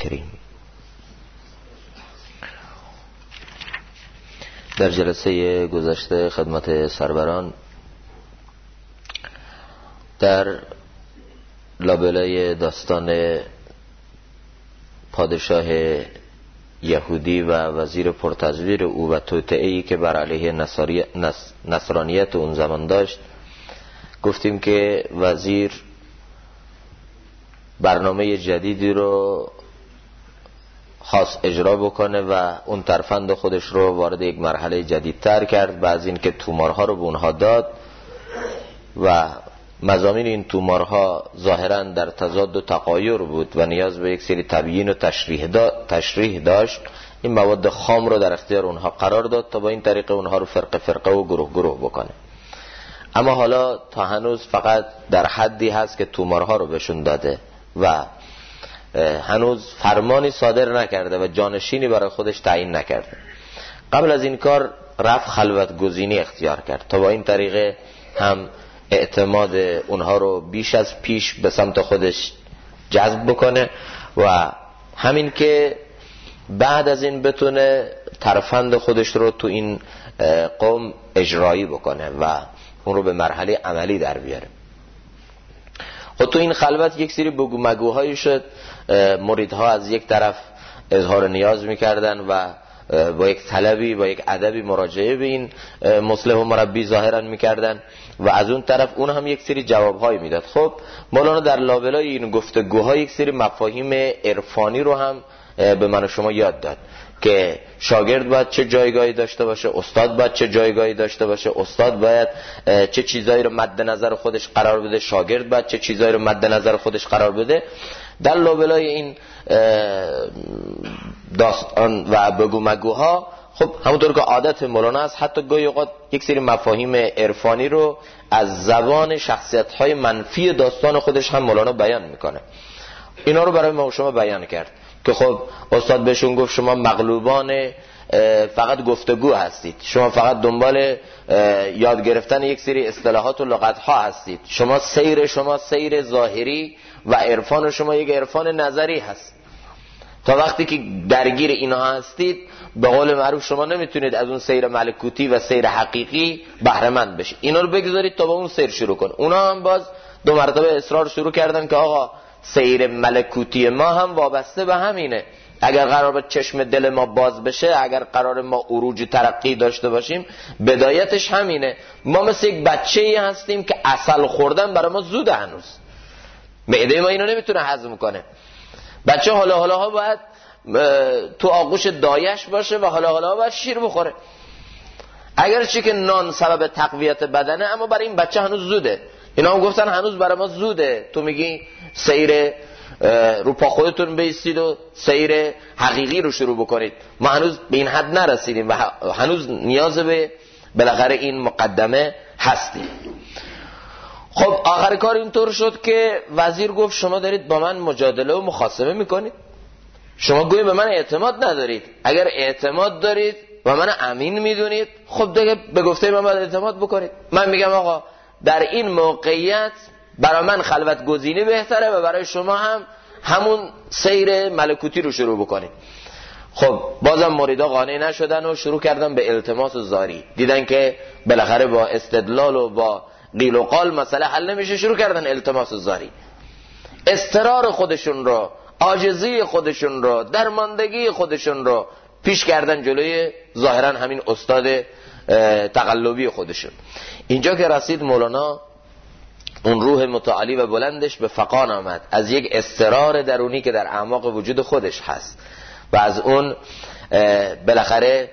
الکریم. در جلسه گذشته خدمت سروران در لابلای داستان پادشاه یهودی و وزیر پرتزویر او و توطئه‌ای که بر علیه نصرانیت اون زمان داشت گفتیم که وزیر برنامه جدیدی رو خاص اجرا بکنه و اون ترفند خودش رو وارد یک مرحله جدیدتر کرد و از این که تومارها رو به اونها داد و مضامین این تومارها ظاهراً در تضاد و تغایر بود و نیاز به یک سری تبیین و تشریح داشت، این مواد خام رو در اختیار اونها قرار داد تا با این طریق اونها رو فرقه فرقه و گروه گروه بکنه. اما حالا تا هنوز فقط در حدی هست که تومارها رو بهشون داده و هنوز فرمانی صادر نکرده و جانشینی برای خودش تعیین نکرده. قبل از این کار رفت خلوت گزینی اختیار کرد تا با این طریقه هم اعتماد اونها رو بیش از پیش به سمت خودش جذب بکنه و همین که بعد از این بتونه ترفند خودش رو تو این قوم اجرایی بکنه و اون رو به مرحله عملی در بیاره. خب تو این خلوت یک سری بگو مگوهایی شد، مریدها از یک طرف اظهار نیاز میکردن و با یک طلبی با یک ادبی مراجعه به این مصلح و مربی ظاهرا میکردن و از اون طرف اون هم یک سری جوابهایی میداد. خب مولانا در لابلای این گفتگوها یک سری مفاهیم عرفانی رو هم به من و شما یاد داد که شاگرد باید چه جایگاهی داشته باشه، استاد باید چه جایگاهی داشته باشه، استاد باید چه چیزایی رو مد نظر خودش قرار بده، شاگرد باید چه چیزایی رو مد نظر خودش قرار بده. در لابلای این داستان و بگو مگوها خب همونطور که عادت مولانا است حتی گاهی اوقات یک سری مفاهیم عرفانی رو از زبان شخصیت‌های منفی داستان خودش هم مولانا بیان میکنه. اینا رو برای ما شما بیان کرد که خب استاد بهشون گفت شما مغلوبان فقط گفتگو هستید، شما فقط دنبال یاد گرفتن یک سری اصطلاحات و لغت‌ها هستید، شما سیر ظاهری و عرفان شما یک عرفان نظری هست. تا وقتی که درگیر اینها هستید به قول معروف شما نمیتونید از اون سیر ملکوتی و سیر حقیقی بهره مند بشید. اینا رو بگذارید تا با اون سیر شروع کن. اونا هم باز دو مرتبه اصرار شروع کردن که آقا سیر ملکوتی ما هم وابسته به همینه. اگر قرار به چشم دل ما باز بشه، اگر قرار ما عروج ترقی داشته باشیم، بدایتش همینه. ما مثل یک بچه‌ای هستیم که عسل خوردن برای ما زوده، هنوز معده ما اینو نمیتونه هضم کنه. بچه حالا باید تو آغوش دایش باشه و حالا باید شیر بخوره. اگرچه که نان سبب تقویت بدنه اما برای این بچه هنوز زوده. اینا هم گفتن هنوز برای ما زوده، تو میگی سیر رو پا خودتون بیستید و سیر حقیقی رو شروع بکنید. ما هنوز به این حد نرسیدیم و هنوز نیاز به بالاخره این مقدمه هستیم. خب آخر کار اینطور شد که وزیر گفت شما دارید با من مجادله و مخاصمه میکنید، شما گویا به من اعتماد ندارید. اگر اعتماد دارید و من امین میدونید خب دیگه به گفته من باید اعتماد بکنید. من میگم آقا در این موقعیت برای من خلوت گزینی بهتره و برای شما هم همون سیر ملکوتی رو شروع بکنید. خب بازم مریدا قانع نشدن و شروع کردن به التماس و زاری. دیدن که بالاخره با استدلال و با قیل و قال مسئله حل نمیشه، شروع کردن التماس و زاری. اضطرار خودشون رو، عاجزی خودشون رو، درماندگی خودشون رو پیش کردن جلوی ظاهرا همین استاد تقلبی خودشون. اینجا که رسید مولانا اون روح متعالی و بلندش به فقان آمد از یک اضطرار درونی که در اعماق وجود خودش هست و از اون بالاخره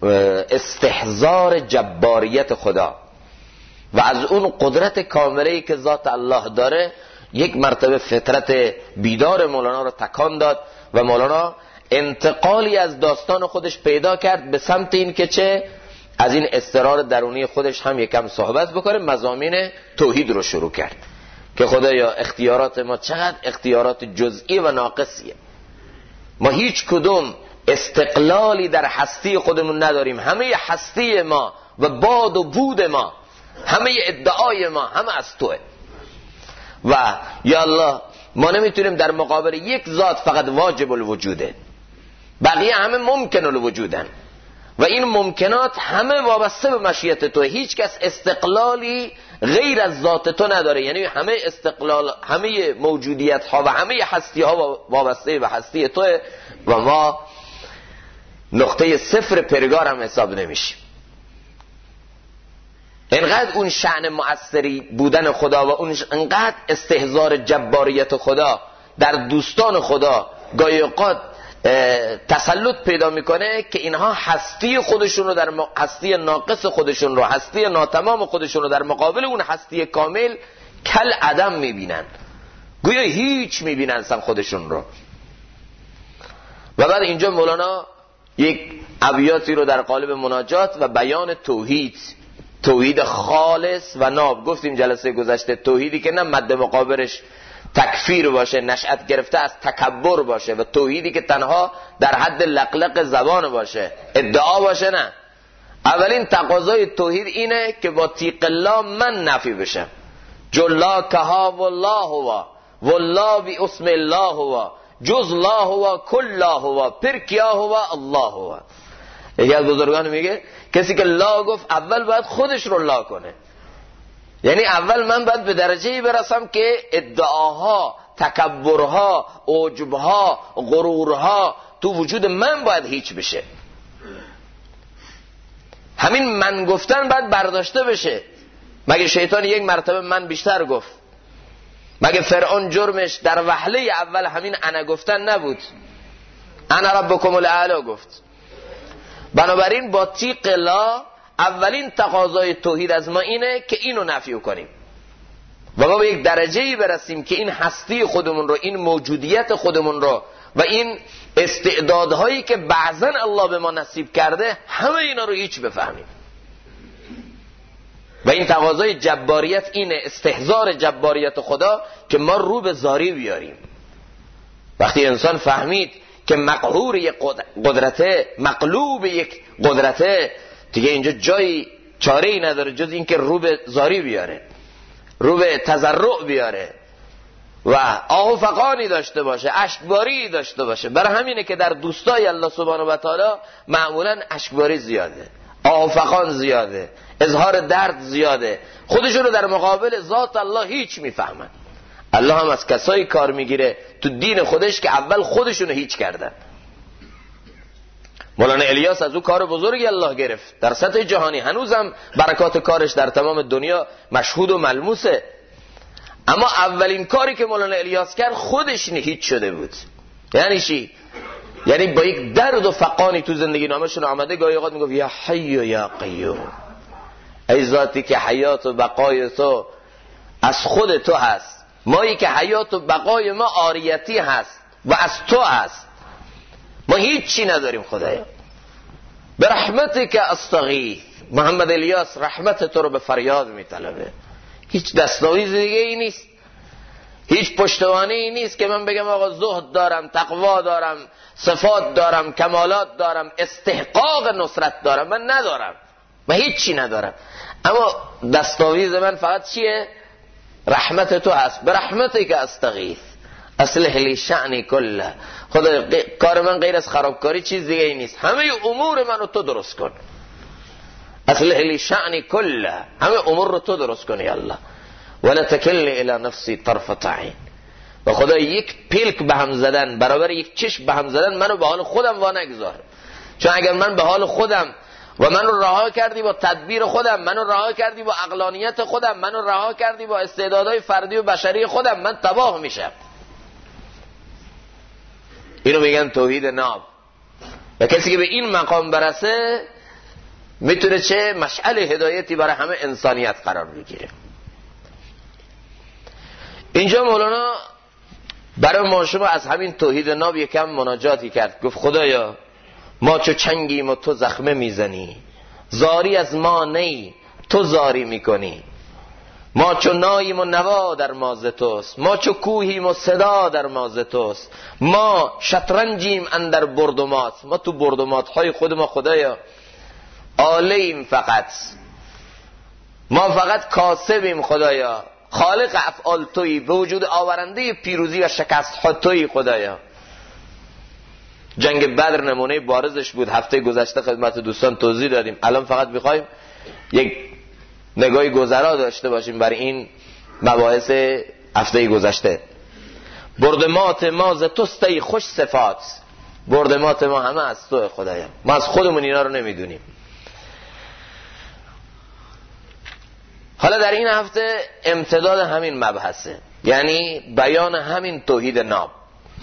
استحضار جباریت خدا و از اون قدرت کامله‌ای که ذات الله داره یک مرتبه فطرت بیدار مولانا رو تکان داد و مولانا انتقالی از داستان خودش پیدا کرد به سمت این که چه از این اضطرار درونی خودش هم یکم صحبت بکنه. مضامین توحید رو شروع کرد که خدایا اختیارات ما چقدر اختیارات جزئی و ناقصیه. ما هیچ کدوم استقلالی در هستی خودمون نداریم. همه هستی ما و باد و بود ما، همه ادعای ما همه از توه. و یا الله ما نمیتونیم در مقابل یک ذات فقط واجب الوجوده، بقیه همه ممکن الوجودن و این ممکنات همه وابسته به مشیت تو. هیچ کس استقلالی غیر از ذات تو نداره، یعنی همه استقلال، همه موجودیت ها و همه هستی ها وابسته به هستی تو و ما نقطه صفر پرگار هم حساب نمیشیم. انقدر اون شأن مؤثری بودن خدا و اون انقدر استحضار جباریت خدا در دوستان خدا گاهی اوقات تسلط پیدا میکنه که اینها هستی خودشون رو در هستی ناقص خودشون رو، هستی ناتمام خودشون رو در مقابل اون هستی کامل کل عدم میبینن، گویا هیچ میبینن اصلا خودشون رو. و بعد اینجا مولانا یک ابیاتی رو در قالب مناجات و بیان توحید خالص و ناب گفتیم جلسه گذشته، توحیدی که نه مد مقابلش تکفیر باشه، نشأت گرفته از تکبر باشه، و توحیدی که تنها در حد لقلق زبان باشه، ادعا باشه. نه، اولین تقاضای توحید اینه که با تیغ الله من نفی بشم. جلا کها والله هو والله بی اسم الله هو جز الله هو کل الله هو پرکیا هو الله هو. یکی از بزرگان میگه کسی که لا گفت اول باید خودش رو لا کنه، یعنی اول من باید به درجه‌ای برسم که ادعاها، تکبرها، عجبها، غرورها تو وجود من باید هیچ بشه. همین من گفتن باید برداشته بشه. مگه شیطان یک مرتبه من بیشتر گفت؟ مگه فرعون جرمش در وهله اول همین انا گفتن نبود؟ انا ربکم الاعلی گفت. بنابراین با تیغ لا اولین تقاضای توحید از ما اینه که اینو نفی کنیم و ما به یک درجه‌ای برسیم که این هستی خودمون رو، این موجودیت خودمون رو و این استعدادهایی که بعضا الله به ما نصیب کرده همه اینا رو هیچ بفهمیم. و این تقاضای جباریت اینه، استحضار جباریت خدا، که ما رو به زاری بیاریم. وقتی انسان فهمید که مقهور یک قدرته، مقلوب یک قدرته، دیگه اینجا جایی چاره‌ای نداره جز این که رو به زاری بیاره، رو به تضرع بیاره و آه و فقانی داشته باشه، اشکباری داشته باشه. برای همینه که در دوستای الله سبحانه و تعالی معمولا اشکباری زیاده، آه و فقان زیاده، اظهار درد زیاده، خودشون رو در مقابل ذات الله هیچ میفهمن. الله هم از کسایی کار میگیره تو دین خودش که اول خودشونو هیچ کردن. مولانا الیاس از او کار بزرگی الله گرفت در سطح جهانی، هنوزم برکات کارش در تمام دنیا مشهود و ملموسه. اما اولین کاری که مولانا الیاس کرد خودش هیچ شده بود. یعنی چی؟ یعنی با یک درد و فقانی تو زندگی نامشون آمده، گاهی اوقات میگفت یا حی و یا قیوم، ای ذاتی که حیات و بقای تو از خود تو هست، مایی که حیات و بقای ما عاریتی هست و از تو هست، ما هیچی نداریم خدایا. به رحمتک استغیث. محمد الیاس رحمت تو رو به فریاد میطلبه. هیچ دستاویز دیگه ای نیست، هیچ پشتوانه ای نیست که من بگم آقا زهد دارم، تقوا دارم، صفات دارم، کمالات دارم، استحقاق نصرت دارم. من ندارم، من هیچی ندارم. اما دستاویز من فقط چیه؟ رحمت تو هست. به رحمتک استغیث اصلح لی شأنی کله. خدا کار من غیر از خرابکاری چیز دیگه ای نیست، همه امور منو تو درست کن. اصلح لی شأنی کله، همه امور رو تو درست کنی الله. ولا تکلنی الی نفسی طرفة عین. و خدا یک پلک به هم زدن، برابر یک چشم به هم زدن منو به حال خودم وا نگذار. چون اگر من به حال خودم و منو رها کردی با تدبیر خودم، منو رها کردی با عقلانیت خودم، منو رها کردی با استعدادهای فردی و بشری خودم، من تباه میشم. اینو میگن توحید ناب. و کسی که به این مقام برسه میتونه چه مشعل هدایتی برای همه انسانیت قرار بگیره. اینجا مولانا برای ما شما از همین توحید ناب یکم مناجاتی کرد. گفت خدایا ما چو چنگیم و تو زخمه میزنی، زاری از ما نی تو زاری میکنی. ما چو ناییم و نوا در ماز توست، ما چو کوهیم و صدا در ماز توست. ما شطرنجیم اندر برد و مات، ما تو برد و مات های خود ما خدایا آلیم، فقط ما فقط کاسبیم خدایا، خالق افعال تویی، به وجود آورنده پیروزی و شکست ها تویی خدایا. جنگ بدر نمونه بارزش بود، هفته گذشته خدمت دوستان توضیح دادیم. الان فقط میخوایم یک نگاهی گذرا داشته باشیم بر این مباحث هفته گذشته. بردمات ما ز توست ای خوش صفات، بردمات ما همه از تو خدایا، ما از خودمون اینا رو نمیدونیم. حالا در این هفته امتداد همین مبحثه، یعنی بیان همین توحید ناب.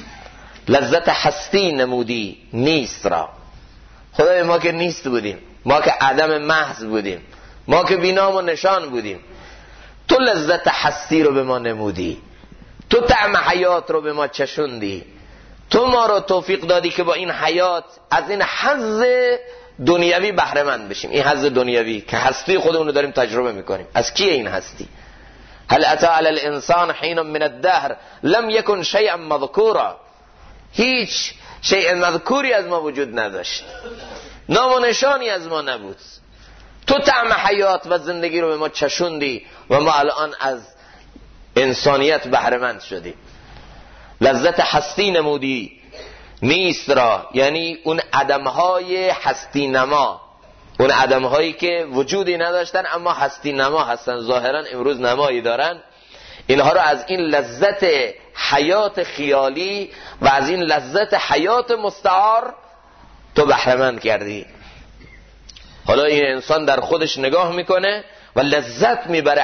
لذت هستی نمودی نیست را. خدای ما که نیست بودیم، ما که عدم محض بودیم، ما که بینام و نشان بودیم، تو لذت هستی رو به ما نمودی، تو طعم حیات رو به ما چشوندی، تو ما رو توفیق دادی که با این حیات از این حظ دنیوی بهره مند بشیم. این حظ دنیوی که هستی خودمون رو داریم تجربه میکنیم. از کیه این هستی؟ هل اتی علی الانسان حین من الدهر لم یکن شیئا مذکورا، هیچ شیء مذکوری از ما وجود نداشت، نام و نشانی از ما نبود. تو طعم حیات و زندگی رو به ما چشوندی و ما الان از انسانیت بهره مند شدیم. لذت هستی نمودی نیست را، یعنی اون عدمهای هستی نما، اون عدمهایی که وجودی نداشتن اما هستی نما هستن، ظاهرا امروز نمایی دارن، اینها رو از این لذت حیات خیالی و از این لذت حیات مستعار تو بهره مند کردی. حالا این انسان در خودش نگاه میکنه و لذت میبره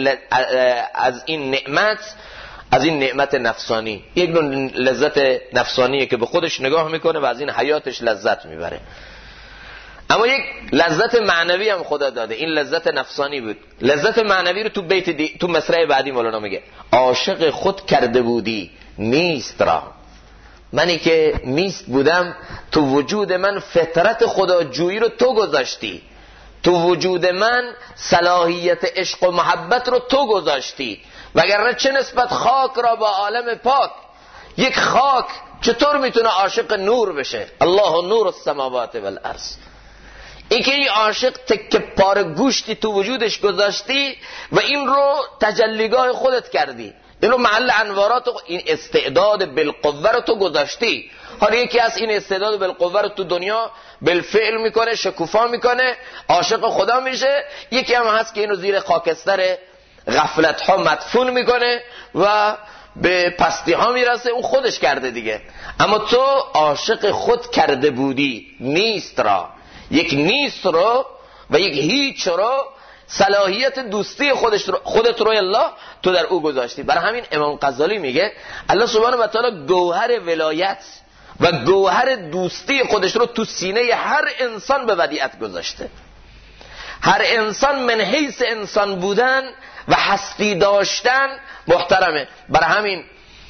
از این نعمت، از این نعمت نفسانی. یک نوع لذت نفسانیه که به خودش نگاه میکنه و از این حیاتش لذت میبره. اما یک لذت معنوی هم خدا داده، این لذت نفسانی بود. لذت معنوی رو تو مصرع بعدی مولانا میگه عاشق خود کرده بودی نیست را. منی که نیست بودم، تو وجود من فطرت خداجویی رو تو گذاشتی، تو وجود من صلاحیت عشق و محبت رو تو گذاشتی، وگرنه چه نسبت خاک را با عالم پاک؟ یک خاک چطور میتونه عاشق نور بشه؟ الله نور السماوات والارض. این که این عاشق تکه پاره گوشتی تو وجودش گذاشتی و این رو تجلیگاه خودت کردی، این رو محل انوارات، این استعداد بالقوه رو تو گذاشتی. حالا یکی از این استعداد بالقوه رو تو دنیا بالفعل میکنه، شکوفا میکنه، عاشق خدا میشه. یکی هم هست که اینو زیر خاکستر غفلت ها مدفون میکنه و به پستی ها میرسه، اون خودش کرده دیگه. اما تو عاشق خود کرده بودی نیست را، یک نیست رو و یک هیچ رو، صلاحیت دوستی خودت روی الله تو در او گذاشتی. برای همین امام غزالی میگه الله سبحانه و تعالی گوهر ولایت و گوهر دوستی خودش رو تو سینه هر انسان به ودیعت گذاشته. هر انسان من حیث انسان بودن و هستی داشتن محترمه. برای همین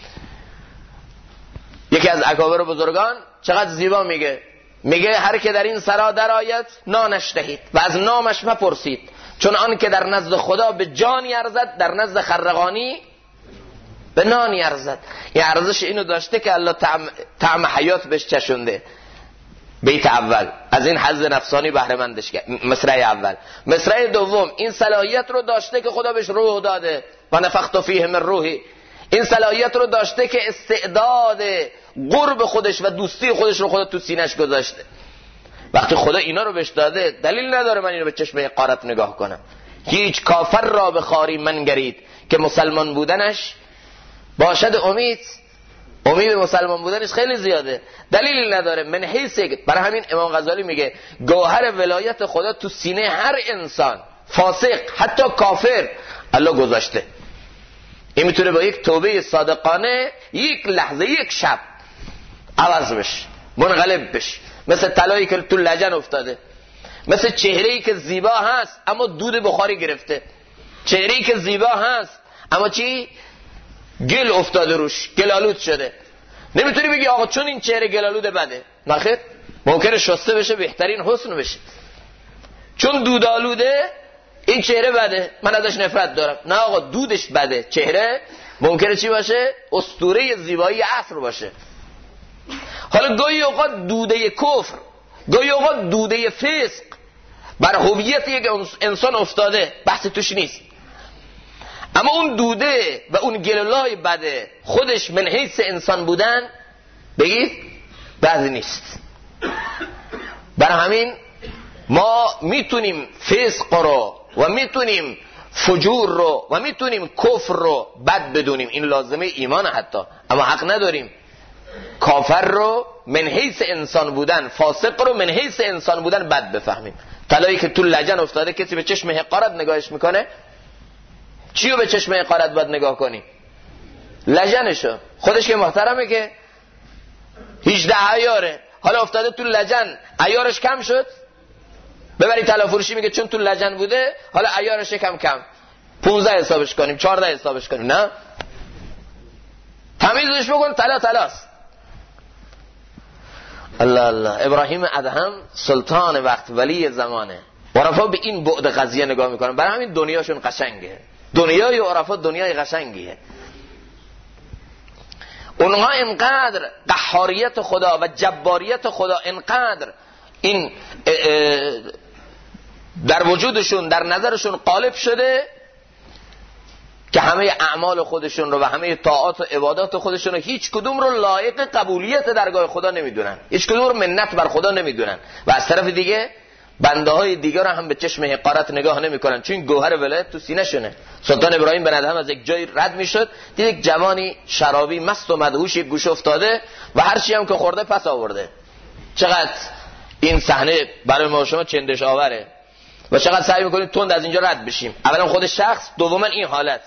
یکی از اکابر بزرگان چقدر زیبا میگه هر که در این سرا در آید نانش دهید و از نامش مپرسید، چون آن که در نزد خدا به جانی ارزد در نزد خرقانی به نانی ارزد. این ارزش اینو داشته که الله طعم حیات بهش چشونده. بیت اول از این حظ نفسانی بهره مندش کرد. مصرع اول. مصرع دوم این صلاحیت رو داشته که خدا بهش روح داده و نفخت فیه من روحی. این صلاحیت رو داشته که استعداد قرب خودش و دوستی خودش رو خدا تو سینه‌اش گذاشته. وقتی خدا اینا رو بهش داده دلیل نداره من اینو به چشم غارت نگاه کنم. هیچ کافر را به خواری منگرید که مسلمان بودنش باشد امید مسلمان بودنش خیلی زیاده، دلیلی نداره. من حیث برای همین امام غزالی میگه گوهر ولایت خدا تو سینه هر انسان، فاسق حتی کافر، الله گذاشته. این میتونه با یک توبه صادقانه یک لحظه یک شب عوض بشه، منقلب بشه. مثل طلایی که تو لجن افتاده، مثل چهره‌ای که زیبا هست اما دود بخاری گرفته، چهره‌ای که زیبا هست اما چی؟ گل افتاده روش، گلالود شده. نمیتونی بگی آقا چون این چهره گلالود بده. نخیر، ممکنه شسته بشه بهترین حسن بشه. چون دودالوده این چهره بده، من ازش نفرت دارم. نه آقا دودش بده، چهره ممکنه چی باشه؟ اسطوره زیبایی عصر باشه. حالا گاهی اوقات دوده کفر، گاهی اوقات دوده فسق بر هویت یک انسان افتاده، بحث توش نیست. اما اون دوده و اون گلولای بده خودش من حیث انسان بودن بگید بد نیست. برای همین ما میتونیم فسق رو و میتونیم فجور رو و میتونیم کفر رو بد بدونیم، این لازمه ایمان حتی، اما حق نداریم کافر رو من حیث انسان بودن، فاسق رو من حیث انسان بودن بد بفهمیم. طلایی که تو لجن افتاده کسی به چشم حقارت نگاهش میکنه، چیو به چشم حقارت باید نگاه کنی؟ لجنشو. خودش که محترمه که 18 عیاره، حالا افتاده تو لجن عیارش کم شد، ببری طلا فروشی میگه چون تو لجن بوده حالا عیارش کم 15 حسابش کنیم 14 حسابش کنیم. نه، تمیزش بکن، تلاست. الله الله. ابراهیم ادهم سلطان وقت، ولی زمانه. عرفا به این بعد قضیه نگاه میکنن، برای همین دنیاشون قشنگه. دنیای عرفا دنیای قشنگیه. اونها انقدر قهاریت خدا و جباریت خدا، انقدر این در وجودشون در نظرشون غالب شده که همه اعمال خودشون رو و همه طاعات و عبادات خودشون رو هیچ کدوم رو لایق قبولیت درگاه خدا نمیدونن، هیچ کدوم رو منت بر خدا نمیدونن، و از طرف دیگه بنده های دیگر رو هم به چشم حقارت نگاه نمیکنن، چون گوهر ولایت تو سینه شونه. سلطان ابراهیم بن ادهم از یک جای رد میشد، دید یک جوانی شرابی مست و مدهوش یک گوشه افتاده و هر چی هم که خورده پس آورده. چقدر این صحنه برای ما شما چندش آوره و چقدر سعی میکنیم تند از اینجا رد بشیم. اولا خود شخص، دوما این حالت.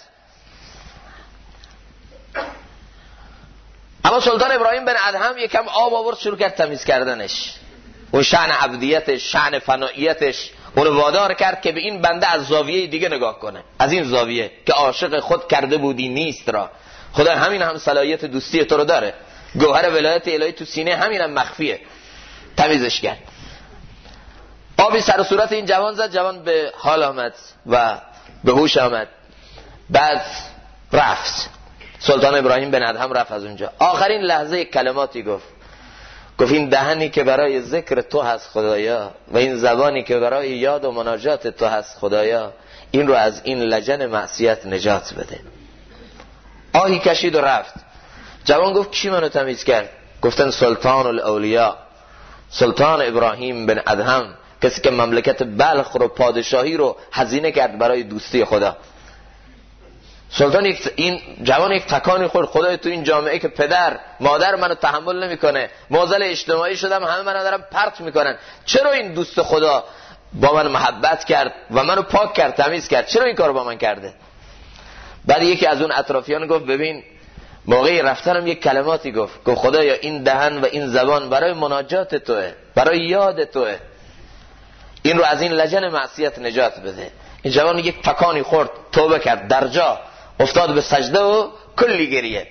اما سلطان ابراهیم بن ادهم یکم آب آورد، شروع کرد تمیز کردنش. اون شأن عبدیتش، شأن فنائیتش اون وادار کرد که به این بنده از زاویه دیگه نگاه کنه، از این زاویه که عاشق خود کرده بودی نیست را. خدا همین هم صلاحیت دوستی تو رو داره، گوهر ولایت الهی تو سینه همین هم مخفیه. تمیزش کرد، آبی سر و صورت این جوان زد، جوان به حال آمد و به هوش آمد. بعد رفت سلطان ابراهیم بن ادهم، رفت از اونجا. آخرین لحظه یک کلماتی گفت این دهنی که برای ذکر تو هست خدایا و این زبانی که برای یاد و مناجات تو هست خدایا، این رو از این لجن معصیت نجات بده. آهی کشید و رفت. جوان گفت کی منو تمیز کرد؟ گفتن سلطان الاولیاء، سلطان ابراهیم بن ادهم، کسی که مملکت بلخ رو، پادشاهی رو هزینه کرد برای دوستی خدا. سلطان این جوان یک تکانی خورد، خدای تو این جامعه که پدر مادر منو تحمل نمیکنه، معضل اجتماعی شدم، همه منو دارن پرت میکنن، چرا این دوست خدا با من محبت کرد و منو پاک کرد، تمیز کرد، چرا این کارو با من کرده؟ بعد یکی از اون اطرافیان گفت ببین موقعی رفتنم یک کلماتی گفت خدایا این دهن و این زبان برای مناجات توه، برای یاد توه، این رو از این لجن معصیت نجات بده. این جوان یک تکانی خورد، توبه کرد، در جا افتاد به سجده و کلی گریه.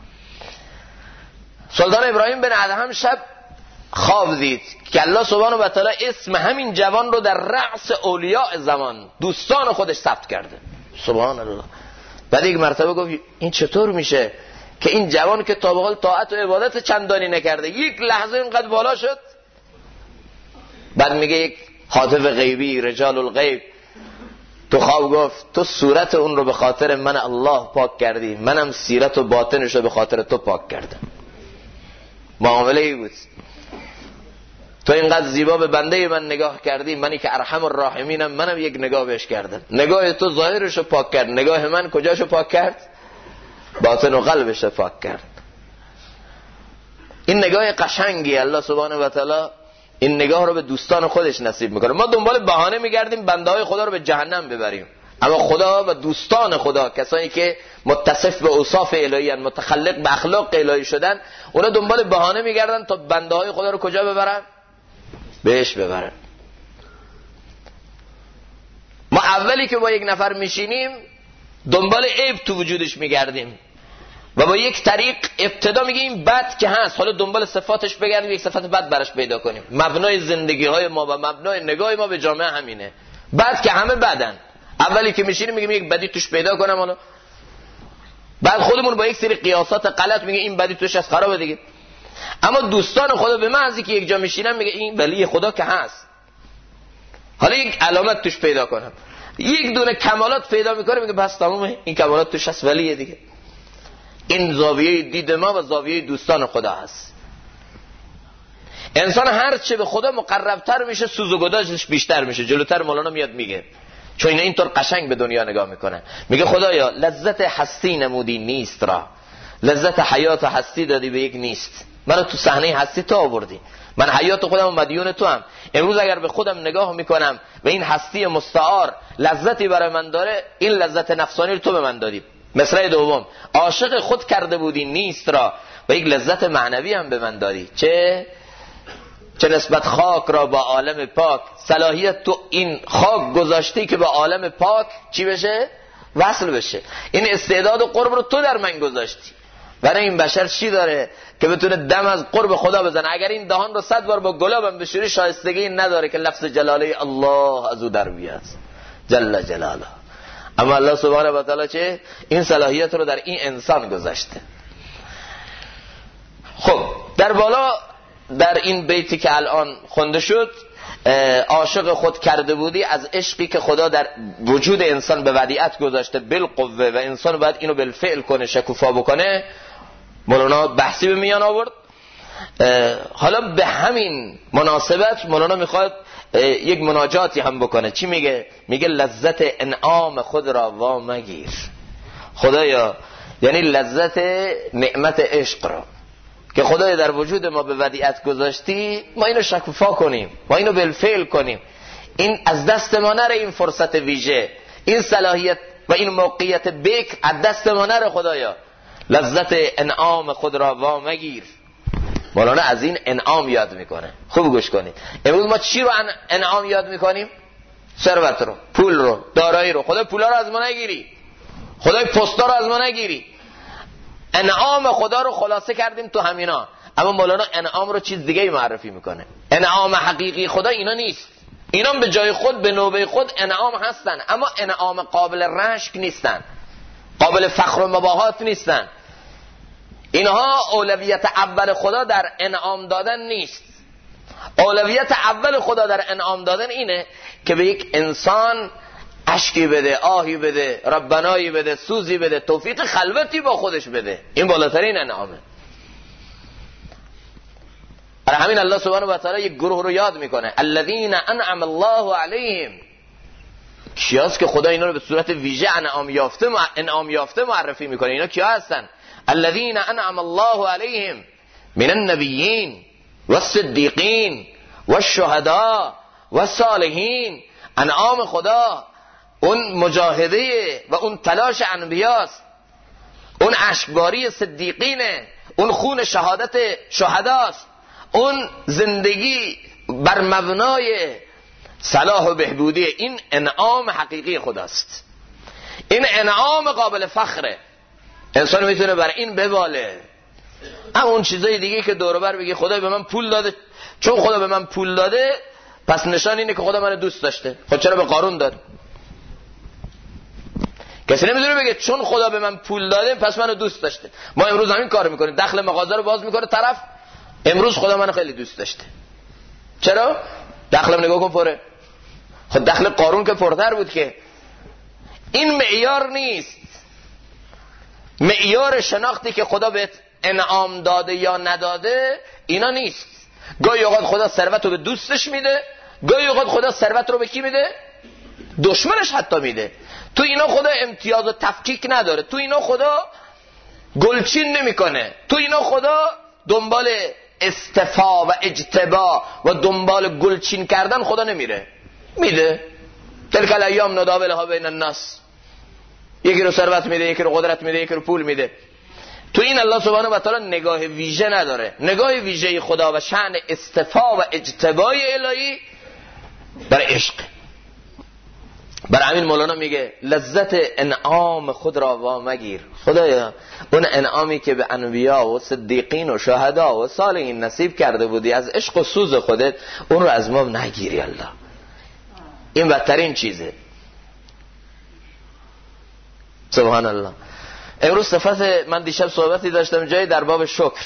سلطان ابراهیم بن ادهم شب خواب دید که الله سبحانه و تعالی اسم همین جوان رو در رأس اولیاء زمان، دوستان خودش ثبت کرده. سبحان الله. بعد یک مرتبه گفت این چطور میشه که این جوان که تا به حال طاعت و عبادت چندانی نکرده یک لحظه اینقدر بالا شد؟ بعد میگه یک حاطب غیبی، رجال الغیب، تو خواب گفت تو صورت اون رو به خاطر من الله پاک کردی، منم سیرت و باطنش رو به خاطر تو پاک کردم. معامله ای بود. تو اینقدر زیبا به بنده من نگاه کردی، منی که ارحم الراحمینم، منم یک نگاه بهش کردم. نگاه تو ظاهرش رو پاک کرد، نگاه من کجاشو پاک کرد؟ باطن و قلبش رو پاک کرد. این نگاه قشنگی الله سبحانه و تعالی این نگاه رو به دوستان خودش نصیب میکنه. ما دنبال بهانه میگردیم بنده های خدا رو به جهنم ببریم، اما خدا و دوستان خدا، کسانی که متصف به اوصاف الهی، متخلق به اخلاق الهی شدن، اونا دنبال بهانه میگردن تا بنده های خدا رو کجا ببرن؟ بهش ببرن. ما اولی که با یک نفر میشینیم دنبال عیب تو وجودش میگردیم و با یک طریق ابتدا میگیم بد که هست، حالا دنبال صفاتش بگردیم یک صفت بد براش پیدا کنیم. مبنای زندگی های ما و مبنای نگاه ما به جامعه همینه. بد که همه بدن، اولی که میشینیم میگیم یک بدی توش پیدا کنم، حالا بعد خودمون با یک سری قیاسات غلط میگه این بدی توش از خرابه دیگه. اما دوستان خدا به محضی که یک جا میشینن میگه این ولی خدا که هست، حالا یک علامت توش پیدا کنم. یک دونه کمالات پیدا میکنه میگه بس تمومه، این کمالات توش هست ولیه دیگه. این زاویه دید ما و زاویه دوستان خدا هست. انسان هر چه به خدا مقربتر میشه سوز و گدازش بیشتر میشه. جلوتر مولانا میاد میگه، چون اینا اینطور قشنگ به دنیا نگاه میکنن، میگه خدایا لذت هستی نمودی نیست را، لذت حیات هستی دادی به یک نیست. منو تو صحنه هستی تو آوردی، من حیات خودم و مدیون تو هم. امروز اگر به خودم نگاه میکنم و این هستی مستعار لذتی برای من داره، این لذت نفسانی رو تو به من دادی. مصرع دوم، عاشق خود کرده بودی نیست را و یک لذت معنوی هم به من دادی. چه نسبت خاک را با عالم پاک، صلاحیت تو این خاک گذاشتی که با عالم پاک چی بشه؟ وصل بشه. این استعداد و قرب رو تو در من گذاشتی. برای این بشر چی داره که بتونه دم از قرب خدا بزنه؟ اگر این دهان رو 100 بار با گلابم بشوری شایستگی نداره که لفظ جلاله الله از او در بیاد، جل جلاله. اما الله سبحانه و تعالی چه؟ این صلاحیت رو در این انسان گذاشته. خب در بالا در این بیتی که الان خونده شد، عاشق خود کرده بودی از عشقی که خدا در وجود انسان به ودیعت گذاشته بالقوه و انسان باید اینو بالفعل کنه، شکوفا بکنه. مولانا بحثی به میان آورد. حالا به همین مناسبت مولانا میخواد یک مناجاتی هم بکنه. چی میگه؟ میگه لذت انعام خود را وا مگیر. خدایا یعنی لذت نعمت عشق را که خدای در وجود ما به ودیعت گذاشتی، ما اینو شکوفا کنیم، ما اینو بالفعل کنیم. این از دست ما نره، این فرصت ویژه، این صلاحیت و این موقعیت بکر از دست ما نره. خدایا لذت انعام خود را وا مگیر. مولانا از این انعام یاد میکنه. خوب گوش کنید. امروز ما چی رو انعام یاد میکنیم؟ ثروت رو، پول رو، دارایی رو. خدای پولا رو از ما نگیری، خدای پستا رو از ما نگیری. انعام خدا رو خلاصه کردیم تو همینا. اما مولانا انعام رو چیز دیگه معرفی میکنه. انعام حقیقی خدا اینا نیست. اینا به جای خود به نوبه خود انعام هستن، اما انعام قابل رشک نیستن، قابل فخر و مباهات نیستن. اینها اولویت اول خدا در انعام دادن نیست. اولویت اول خدا در انعام دادن اینه که به یک انسان اشکی بده، آهی بده، ربنایی بده، سوزی بده، توفیق خلوتی با خودش بده. این بالاترین انعامه. برای همین الله سبحانه و تعالی یک گروه رو یاد میکنه، الذین انعم الله علیهم. کیاست که خدا اینا رو به صورت ویژه انعام یافته معرفی میکنه؟ اینا کیا هستن؟ الذین انعم الله علیهم من النبیین والصدیقین والشهداء والصالحین. انعام خدا اون مجاهده و اون تلاش انبیاست، اون اشکباری صدیقینه، اون خون شهادت شهداست، اون زندگی بر مبنای صلاح و بهبودی. این انعام حقیقی خداست. این انعام قابل فخره. انسان میتونه بر این بباله. اما اون چیزای دیگه که دور و بر بگی خدا به من پول داده، چون خدا به من پول داده پس نشان اینه که خدا من دوست داشته. خب چرا به قارون داد؟ کسی نمیدونه بگه چون خدا به من پول داده پس منو دوست داشته. ما امروز همین کارو میکنیم. دخل مغازه رو باز میکنه طرف، امروز خدا منو خیلی دوست داشته. چرا؟ دخلم نگاه کن پره. خب دخل قارون که پرتر بود که. این معیار نیست. معیار شناختی که خدا بهت انعام داده یا نداده اینا نیست. گاهی اوقات خدا ثروت رو به دوستش میده، گاهی اوقات خدا ثروت رو به کی میده؟ دشمنش حتی میده. تو اینا خدا امتیاز و تفکیک نداره. تو اینا خدا گلچین نمیکنه. تو اینا خدا دنبال استفا و اجتبا و دنبال گلچین کردن خدا نمیره. میده. تلک الایام نداولها بین الناس. یکی رو ثروت میده، یکی رو قدرت میده، یکی رو پول میده. تو این الله سبحانه و تعالی نگاه ویژه نداره. نگاه ویژه خدا و شأن استفا و اجتبای الهی برای عشق. برای همین مولانا میگه لذت انعام خود را وا مگیر. خدایا اون انعامی که به انبیا و صدیقین و شهدا و صالحین نصیب کرده بودی از عشق و سوز خودت، اون رو از ما نگیری الله. این بدترین چیزه. سبحان الله. امروز صفت من دیشب صحبتی داشتم جایی در باب شکر.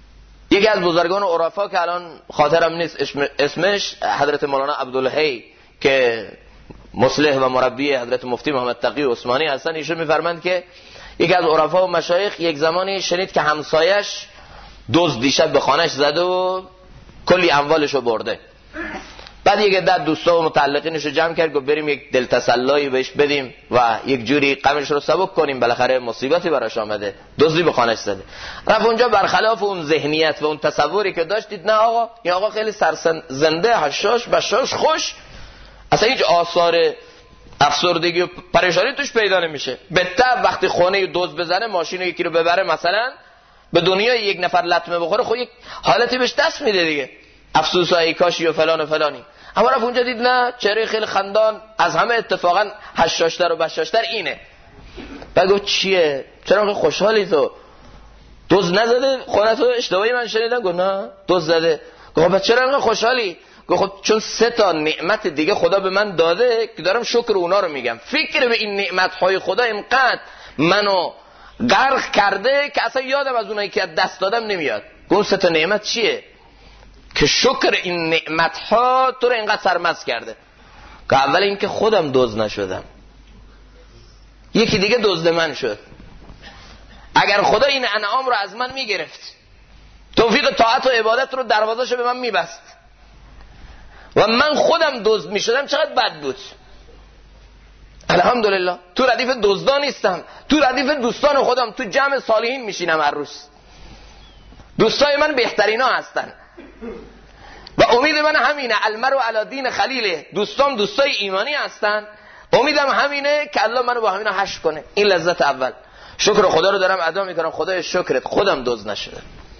یکی از بزرگان عرفا که الان خاطرم نیست اسمش، حضرت مولانا عبدالحی که مصلح و مربی حضرت مفتی محمد تقی عثمانی هستن، ایشون میفرمایند که یکی از عرفا و مشایخ یک زمانی شنید که همسایش دزد دیشب به خانهش زده و کلی اموالشو برده. بعد یک عده دوستا و متعلقینشو جمع کرد، گفت بریم یک دلتسلایی بهش بدیم و یک جوری غمش رو سبک کنیم، بالاخره مصیبتی براش آمده، دزدی به خانهش زده. رفت اونجا، برخلاف اون ذهنیت و اون تصوری که داشت، دید نه آقا، این آقا خیلی سرزنده، حشاش بشاش، خوش، اصلا هیچ آثار افسردگی و پریشانی توش پیدا نمیشه. بهتر وقتی خونه دزد بزنه، ماشین یکی رو ببره مثلا به دنیای یک نفر لطمه بخوره، خب یک حالتی بهش دست میده دیگه، افسوس و ای کاشی و فلان و فلانی. اما رفت اونجا دید نه، چهره خیلی خندان، از همه اتفاقا حشاشتر و بشاشتر اینه. بعد گفت چیه؟ چرا انقدر خوشحالی تو؟ دزد نزده خونتو؟ اشتباهی من شنیدم. گفت نه دزد زده. گفت چرا انقدر خوشحالی؟ گفت خب چون 3 تا نعمت دیگه خدا به من داده که دارم شکر اونا رو میگم. فکر به این نعمت‌های خدا اینقدر منو غرق کرده که اصلا یادم از اونایی که از دست دادم نمیاد. گفت 3 تا نعمت چیه؟ که شکر این نعمت‌ها تو رو اینقدر سرمست کرده. که اول اینکه خودم دزد نشدم، یکی دیگه دزد من شد. اگر خدا این انعام رو از من میگرفت، توفیق طاعت و عبادت رو دروازه‌شو به من میبست و من خودم دزد میشدم، چقدر بد بود. الحمدلله تو ردیف دزدان نیستم، تو ردیف دوستان خودم، تو جمع صالحین میشینم هر روز. دوستای من بهترینا هستن و امید من همینه، المرء علی دین خلیله. دوستام دوستای ایمانی هستن، امیدم همینه که الله منو با همینا حشر کنه. این لذت اول. شکر خدا رو دارم ادا میکنم، خدای شکرت خودم دزد نشدم.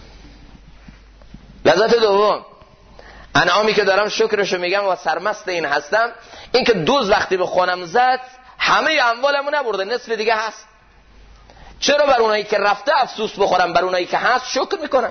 لذت دوم، انعامی که دارم شکرشو میگم و سرمست این هستم، این که دزد وقتی به خونم زد همه اموالمو نبرده، نصف دیگه هست. چرا بر اونایی که رفته افسوس بخورم، بر اونایی که هست شکر میکنم.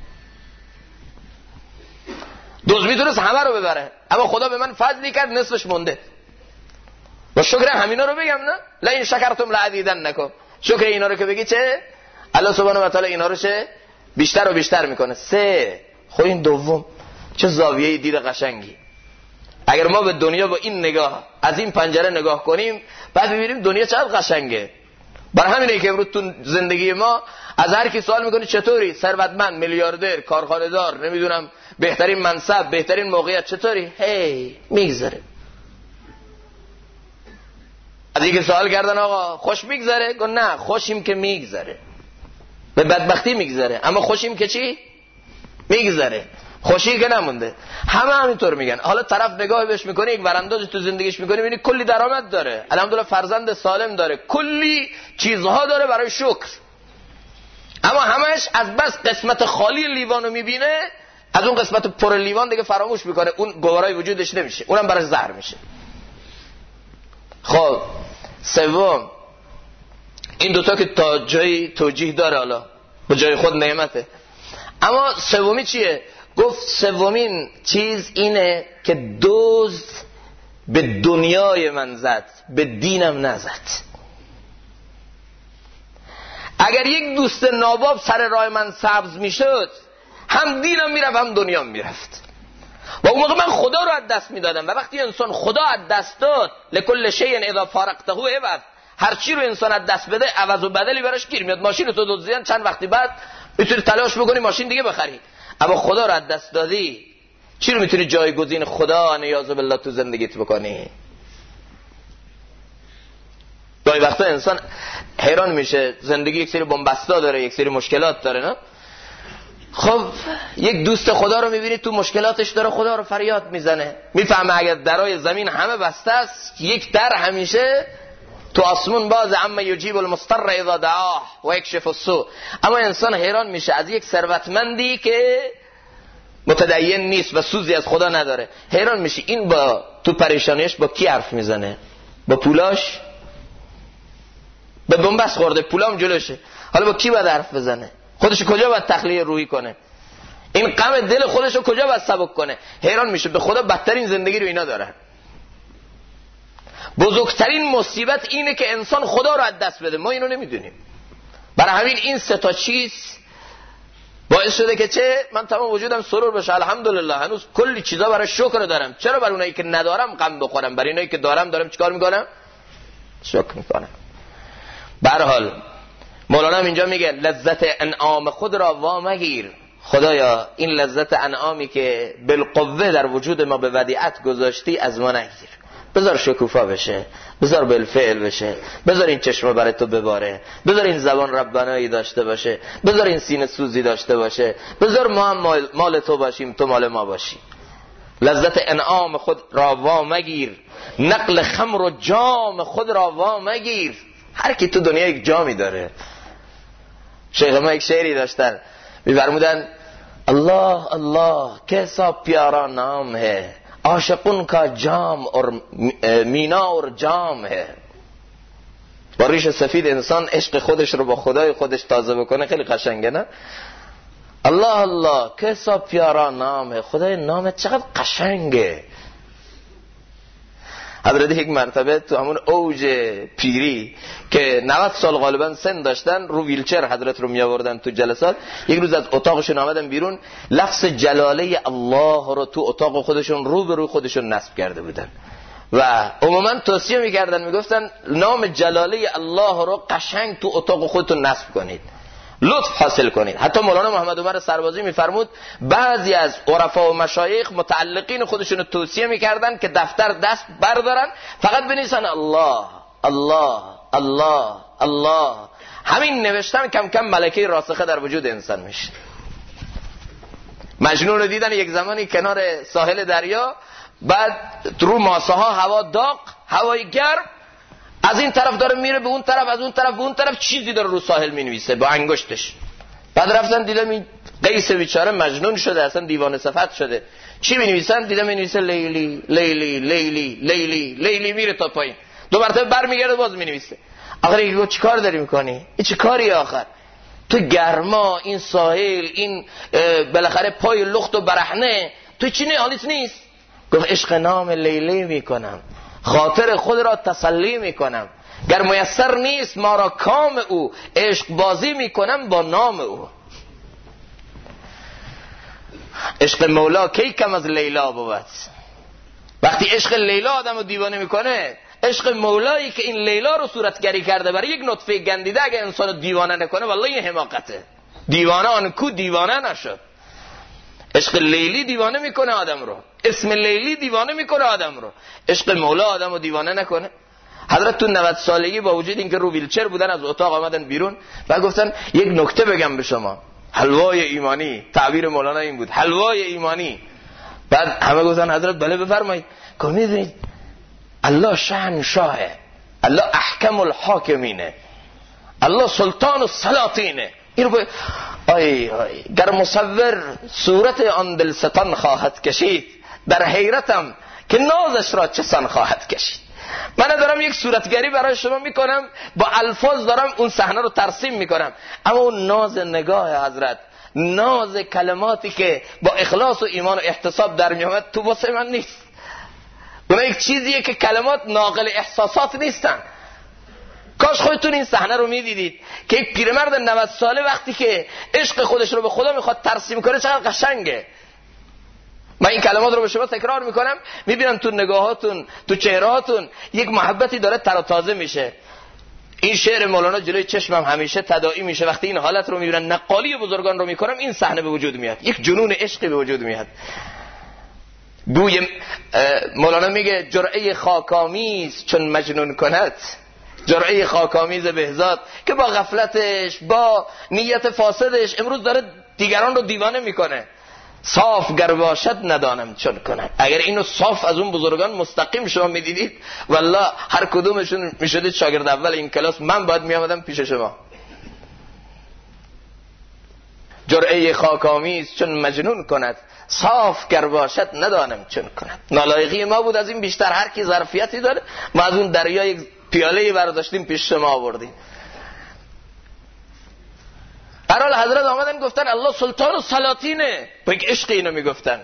دزد میتونست همه رو ببره، اما خدا به من فضلی کرد نصفش مونده. با شکر همینا رو بگم نه؟ لئن شکرتم لازیدنکم. شکر اینا رو که بگی چه؟ الله سبحانه و تعالی اینا رو چه؟ بیشتر و بیشتر میکنه. 3. خب این دوم چه زاویه دید قشنگی. اگر ما به دنیا با این نگاه، از این پنجره نگاه کنیم، بعد ببینیم دنیا چقدر قشنگه. برای همینه که امروز تو زندگی ما از هر کی سوال میکنی چطوری؟ ثروتمند، میلیاردر، کارخانه دار، نمیدونم بهترین منصب، بهترین موقعیت، چطوری؟ هی میگذره. از اینکه سوال کردن آقا خوش میگذره؟ گفت نه، خوشیم که میگذره، به بدبختی میگذره، اما خوشیم که چی؟ میگذره، خوشی که نمونده. همه همینطور میگن. حالا طرف نگاه بهش میکنه، یک وراندازی تو زندگیش میکنه، میبینی کلی درآمد داره، الحمدلله فرزند سالم داره، کلی چیزها داره برای شکر، اما همش از بس قسمت خالی لیوانو میبینه، از اون قسمت پر لیوان دیگه فراموش میکنه، اون گوارای وجودش نمیشه، اونم براش زهر میشه. خب سوم، این دوتا که تا جایی توجیه داره، حالا به جای خود نعمته، اما سومی چیه؟ گفت سومین چیز اینه که دزد به دنیای من زد، به دینم نزد. اگر یک دوست ناباب سر راه من سبز میشد، هم دینم میرفت هم دنیام میرفت و اون موقع من خدا رو از دست میدادم. و وقتی انسان خدا از دست داد، لکل شیء اذا فارقته عوض، هر چی رو انسان از دست بده عوض و بدلی براش گیر میاد. ماشین تو دزدیدن، چند وقتی بعد میتونی تلاش بکنی ماشین دیگه بخری، اما خدا رو از دست دادی، چی رو میتونی جایگزین خدا نیاز بالله تو زندگیت بکنی؟ گاهی وقتا انسان حیران میشه، زندگی یک سری بنبستا داره، یک سری مشکلات داره، نه؟ خب یک دوست خدا رو میبینی تو مشکلاتش داره خدا رو فریاد میزنه، میفهمه اگر درای زمین همه بسته است، یک در همیشه تو آسمون باز، اما یجیب المضطر اذا دعاه و یکشف السوء. اما انسان حیران میشه از یک ثروتمندی که متدین نیست و سوزی از خدا نداره، حیران میشه این با تو پریشانیش با کی حرف میزنه؟ با پولاش؟ به بنبست خورده، پولام جلوشه، حالا با کی باید حرف بزنه؟ خودشو کجا باید تخلیه روحی کنه؟ این غم دل خودشو کجا باید سبک کنه؟ حیران میشه. به خدا بدترین زندگی رو اینا دارن. بزرگترین مصیبت اینه که انسان خدا رو از دست بده، ما اینو نمیدونیم. برای همین این 3 تا چیز باعث شده که چه؟ من تمام وجودم سرور بشه، الحمدلله هنوز کلی چیزا برای شکر دارم. چرا برای اونایی که ندارم غم بخورم؟ برای اونایی که دارم چیکار میکنم؟ شکر میکنم. به هر حال مولانا اینجا میگه لذت انعام خود را وامگیر. خدایا این لذت انعامی که بالقوه در وجود ما به ودیعت گذاشتی از ما نگیر. بذار شکوفا بشه، بذار بالفعل بشه، بذار این چشم برای تو بباره، بذار این زبان ربانایی داشته باشه، بذار این سینه سوزی داشته باشه، بذار ما هم مال تو باشیم، تو مال ما باشی. لذت انعام خود را وامگیر، نقل خمر و جام خود را وامگیر. هر کی تو دنیا یک جامی داره. شیخ ما یک شعری داشتن می‌فرمودن الله الله کیسا پیارا نام ہے، عاشقون کا جام اور مینا اور جام ہے. با ریش سفید انسان عشق خودش رو با خدای خودش تازه بکنه خیلی قشنگه نه؟ الله الله کیسا پیارا نام ہے، خدای نامت چقدر قشنگه. حضرت یک مرتبه تو همون اوج پیری که 90 سال غالبا سن داشتن، رو ویلچر حضرت رو می آوردن تو جلسات، یک روز از اتاقشون آمدن بیرون، لفظ جلاله الله رو تو اتاق خودشون رو به روی خودشون نصب کرده بودن و عموما توصیه میکردن، میگفتن نام جلاله الله رو قشنگ تو اتاق خودتون نصب کنید، لطف حاصل کنید. حتی مولانا محمد عمر سربازی میفرمود بعضی از عرفا و مشایخ متعلقین خودشون رو توصیه میکردن که دفتر دست بردارن فقط بنویسن الله الله الله الله. همین نوشتن کم کم ملکه راسخه در وجود انسان میشه. مجنون رو دیدن یک زمانی کنار ساحل دریا، بعد رو ماسه ها هوا داغ، هوای گرم، از این طرف داره میره به اون طرف، از اون طرف به اون طرف، چیزی داره رو ساحل مینویسه با انگشتش. بعد رفتن دیدم این قیس بیچاره مجنون شده، اصلا دیوانه صفت شده. چی مینویسن؟ دیدم مینویسه لیلی لیلی لیلی لیلی لیلی، میره تا پایین، دو مرتبه برمیگرده باز مینویسه. آخر یکی چی کار داری میکنی؟ این چی کاری آخر؟ تو گرما، این ساحل، این بالاخره پای لخت و برهنه، تو چی نه حالیت نیست؟ گفت عشق نام لیلی میکنم، خاطر خود را تسلی میکنم، گر میسر نیست ما را کام او، عشق بازی میکنم با نام او. عشق مولا کی کم از لیلا بود؟ وقتی عشق لیلا آدم رو دیوانه میکنه، عشق مولایی که این لیلا رو صورتگری کرده برای یک نطفه گندیده اگه انسان رو دیوانه نکنه، والله این حماقته. دیوانه آن کو دیوانه نشد. عشق لیلی دیوانه میکنه آدم رو، اسم لیلی دیوانه میکنه آدم رو، عشق مولا آدم رو دیوانه نکنه. حضرت تو 90 سالگی با وجود اینکه رو ویلچر بودن از اتاق آمدن بیرون و گفتن یک نکته بگم به شما، حلوای ایمانی، تعبیر مولانا این بود، حلوای ایمانی. بعد همه گفتن حضرت بله بفرمایید. گفت میدونید الله شهنشاهه، الله احکم الحاکمینه، الله سلطان السلاطینه. این رو آی گر مصور صورت آن دلستان خواهد کشید، در حیرتم که نازش را چه سان خواهد کشید. من دارم یک صورتگری برای شما میکنم، با الفاظ دارم اون صحنه رو ترسیم میکنم، اما اون ناز نگاه حضرت، ناز کلماتی که با اخلاص و ایمان و احتساب در میامد تو واسه من نیست. اون یک چیزیه که کلمات ناقل احساسات نیستن. کاش خودتون این صحنه رو میدیدید که یک پیرمرد 90 ساله وقتی که عشق خودش رو به خدا میخواد ترسیم کنه چقدر قشنگه. من این کلمات رو به شما تکرار میکنم، میبینم تو نگاهاتون، تو چهرهاتون یک محبتی داره تر و تازه میشه. این شعر مولانا جلوی چشمم همیشه تداعی میشه. وقتی این حالت رو میبینن، نقالی بزرگان رو میکنم، این صحنه به وجود میاد، یک جنون عشقی به وجود میاد. گوی مولانا میگه جرعه خاکامیز چون مجنون کند، جرعه خاکامیز بهزاد که با غفلتش، با نیت فاسدش امروز داره دیگران رو دیوانه میکنه. صاف گر باشد ندانم چون کنم. اگر اینو صاف از اون بزرگان مستقیم شما میدیدید، والله هر کدومشون میشدید شاگرد اول این کلاس، من باید میامدم پیش شما. جرعه خاکامیز چون مجنون کند، صاف گر باشد ندانم چون کند. نالایقی ما بود از این بیشتر، هر کی ظرفیتی داره ما از اون دریا یک پیاله برداشتیم پیش شما آوردیم. برحال حضرت آمدن گفتن الله سلطان و سلاطینه، با یک عشق اینو میگفتن.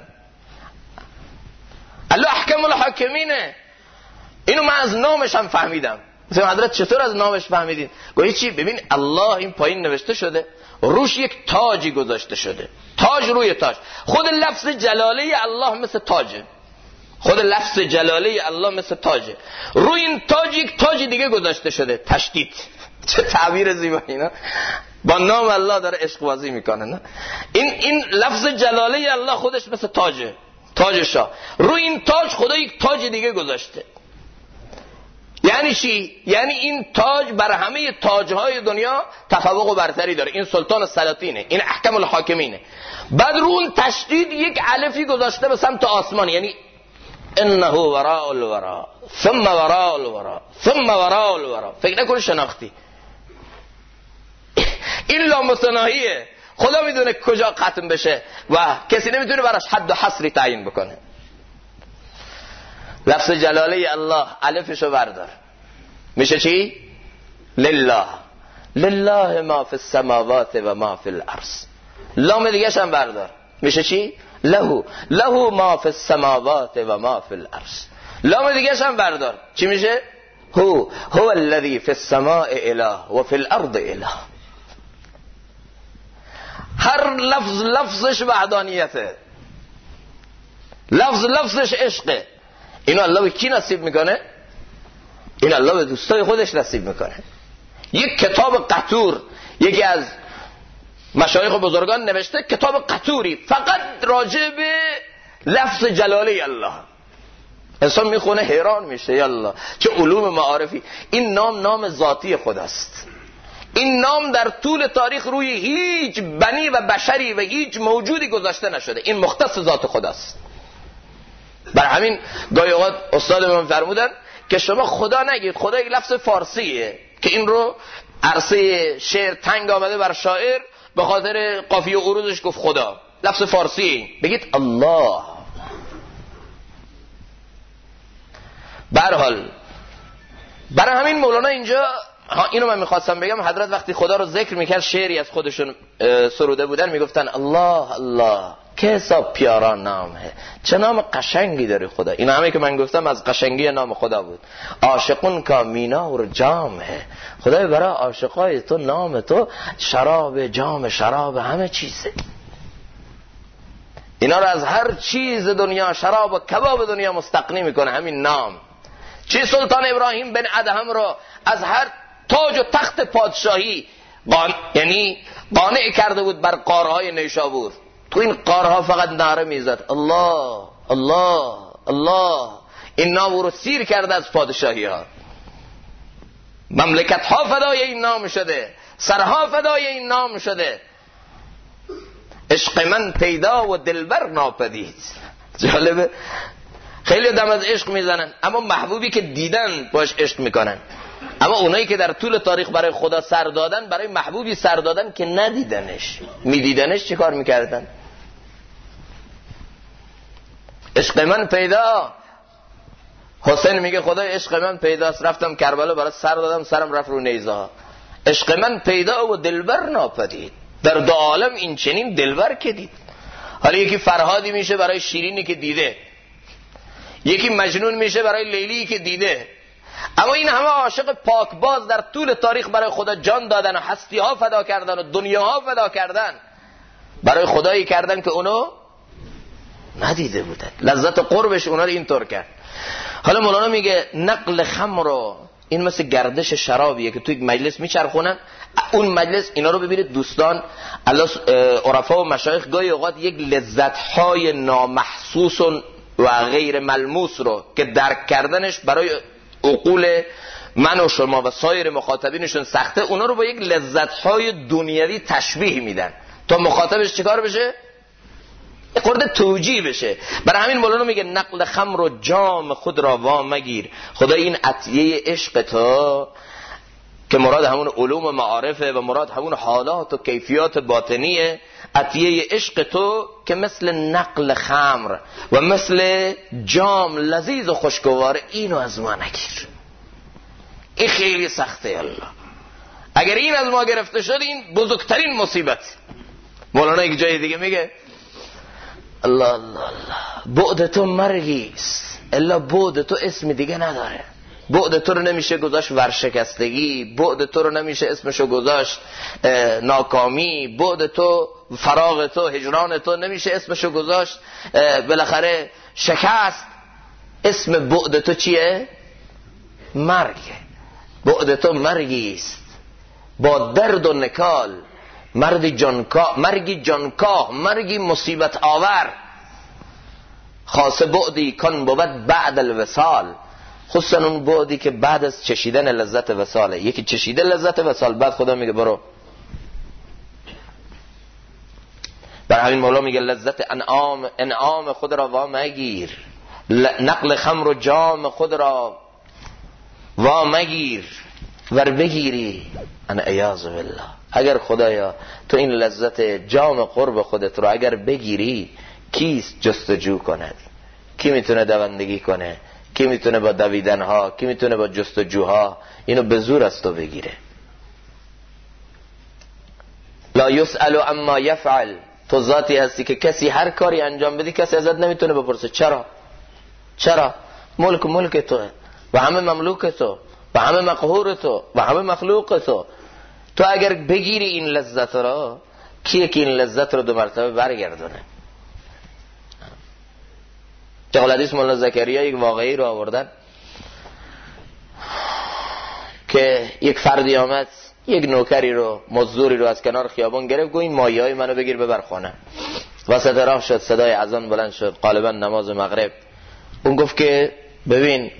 الله احکم الحاکمینه، اینو من از نامش هم فهمیدم. مثلا حضرت چطور از نامش فهمیدین؟ گویی چی؟ ببین الله این پایین نوشته شده، روش یک تاجی گذاشته شده، تاج روی تاج. خود لفظ جلاله الله مثل تاجه، خود لفظ جلاله الله مثل تاجه. روی این تاج یک تاج دیگه گذاشته شده، تشدید. چه تعبیر زیبایی نه؟ با نام الله داره عشق بازی میکنه نه؟ این لفظ جلاله الله خودش مثل تاجه، تاج شاه. روی این تاج خدا یک تاج دیگه گذاشته. یعنی چی؟ یعنی این تاج بر همه تاجهای دنیا تفوق و برتری داره. این سلطان السلاطینه، این احکم الحاکمینه. بعد رو اون تشدید یک الفی گذاشته به سمت آسمان، یعنی انه وراء الورا ثم وراء الورا ثم وراء الورا. فکر نکن شناختی، این لامتناهیه. خدا میدونه کجا ختم بشه و کسی نمیتونه براش حد و حصری تعیین بکنه. لفظ جلاله الله الفشو بردار، میشه چی؟ لله، لله ما فی السماوات و ما فی الارض. لام دیگه هم بردار، میشه چی؟ له، له ما فی السماوات و ما فی الارض. لام دیگه هم بردار، چی میشه؟ هو الذی فی السماء اله و فی الارض اله. هر لفظش وحدانیته، لفظش عشقه. اینو الله به کی نصیب میکنه؟ این الله به دوستای خودش نصیب میکنه. یک کتاب قطور، یکی از مشایخ بزرگان نوشته کتاب قطوری فقط راجع به لفظ جلاله الله. انسان میخونه حیران میشه، یا الله چه علوم معارفی. این نام ذاتی خداست. این نام در طول تاریخ روی هیچ بنی و بشری و هیچ موجودی گذاشته نشده. این مختص ذات خداست. بر همین گاهی اوقات استاد من فرمودن که شما خدا نگید، خدا یک لفظ فارسیه که این رو عرصه شعر تنگ آمده بر شاعر، به خاطر قافیه و عروضش گفت خدا. لفظ فارسی بگید الله. به هر حال برای همین مولانا اینجا اینو من میخواستم بگم، حضرت وقتی خدا رو ذکر میکرد شعری از خودشون سروده بودن، میگفتن الله الله که حساب پیارا نام ہے، چه نام قشنگی داره خدا. این همه که من گفتم از قشنگی نام خدا بود. عاشقون کا مینا و جام ہے، خدای برای عاشقای تو نام تو شراب، جام شراب، همه چیزه. اینا رو از هر چیز دنیا، شراب و کباب دنیا مستغنی میکنه همین نام. چی سلطان ابراهیم بن ادهم رو از هر تاج و تخت پادشاهی یعنی قانع کرده بود بر قارهای نیشابور. تو این قارها فقط نعره میزد الله الله الله. این نام رو سیر کرده از پادشاهی ها. مملکت ها فدای این نام شده، سرها فدای این نام شده. عشق من پیدا و دلبر ناپدید. جالبه، خیلی دم از عشق میزنن، اما محبوبی که دیدن باش عشق میکنن. اما اونایی که در طول تاریخ برای خدا سر دادن، برای محبوبی سر دادن که ندیدنش، میدیدنش چی کار میکردن؟ عشق من پیدا. حسین میگه خدای عشق من پیداست، رفتم کربلا برای سر دادم، سرم رفت رو نیزه ها. عشق من پیدا و دلبر ناپدید. در دو عالم این چنین دلبر که دید. حالا یکی فرهادی میشه برای شیرینی که دیده، یکی مجنون میشه برای لیلی که دیده. اما این همه عاشق پاکباز در طول تاریخ برای خدا جان دادن و هستی ها فدا کردن و دنیاها فدا کردن، برای خدایی کردن که اونو ندیده بودن. لذت قربش اونا رو اینطور کرد. حالا مولانا میگه نقل خمر رو، این مثل گردش شرابیه که توی مجلس میچرخونن. اون مجلس، اینا رو ببینید دوستان، عرفا و مشایخ گاهی اوقات یک لذت‌های نامحسوس و غیر ملموس رو که درک کردنش برای عقول من و شما و سایر مخاطبینشون سخته، اونا رو با یک لذت‌های دنیوی تشبیه میدن تا مخاطبش چیکار بشه؟ خورده توجیه بشه. برای همین مولانا میگه نقل خمر و جام خود را وا مگیر. خدا این عطیه عشق تو که مراد همون علوم معارفه و مراد همون حالات و کیفیات باطنیه، عطیه عشق تو که مثل نقل خمر و مثل جام لذیذ و خوشگوار، اینو از ما نگیر. این خیلی سخته الله. اگر این از ما گرفته شد، این بزرگترین مصیبت. مولانا یک جای دیگه میگه الله الله الله، بعد تو مرگیست، الا بعد تو اسم دیگه نداره. بعد تو رو نمیشه گذاشت ورشکستگی، بعد تو رو نمیشه اسمشو گذاشت ناکامی، بعد تو فراغ تو هجران تو نمیشه اسمشو گذاشت بالاخره شکست. اسم بعد تو چیه؟ مرگ. بعد تو مرگیست با درد و نکال، مرگی جانکاه، مرگی مصیبت آور. خاصه بعدی کن بود بعد الوصال، خصوصا اون بعدی که بعد از چشیدن لذت وصاله. یکی چشیده لذت وصال، بعد خدا میگه برو. برای همین مولا میگه لذت انعام خود را وا مگیر، نقل خمر و جام خود را وا مگیر، ور بگیری انا عیاذ بالله. اگر خدایا تو این لذت جام قرب خودت رو اگر بگیری، کیست جستجو کند؟ کی میتونه دوندگی کنه؟ کی میتونه با دویدن ها، کی میتونه با جستجوها اینو به زور از تو بگیره؟ لا یسأل اما یفعل، تو ذاتی هستی که کسی هر کاری انجام بدی کسی ازت نمیتونه بپرسه چرا؟ ملک توه و همه مملوک تو و همه مقهور تو و همه مخلوق تو. تو اگر بگیری این لذت را، کیه که این لذت رو 2 مرتبه برگردونه؟ چقدر حدیث مولانا زکریا یک واقعی رو آوردن که یک فردی آمد یک نوکری رو، مزدوری رو از کنار خیابان گرفت، گوی مایه‌های منو بگیر ببر خانه. وسط راه شد، صدای اذان بلند شد، غالبا نماز مغرب. اون گفت که ببین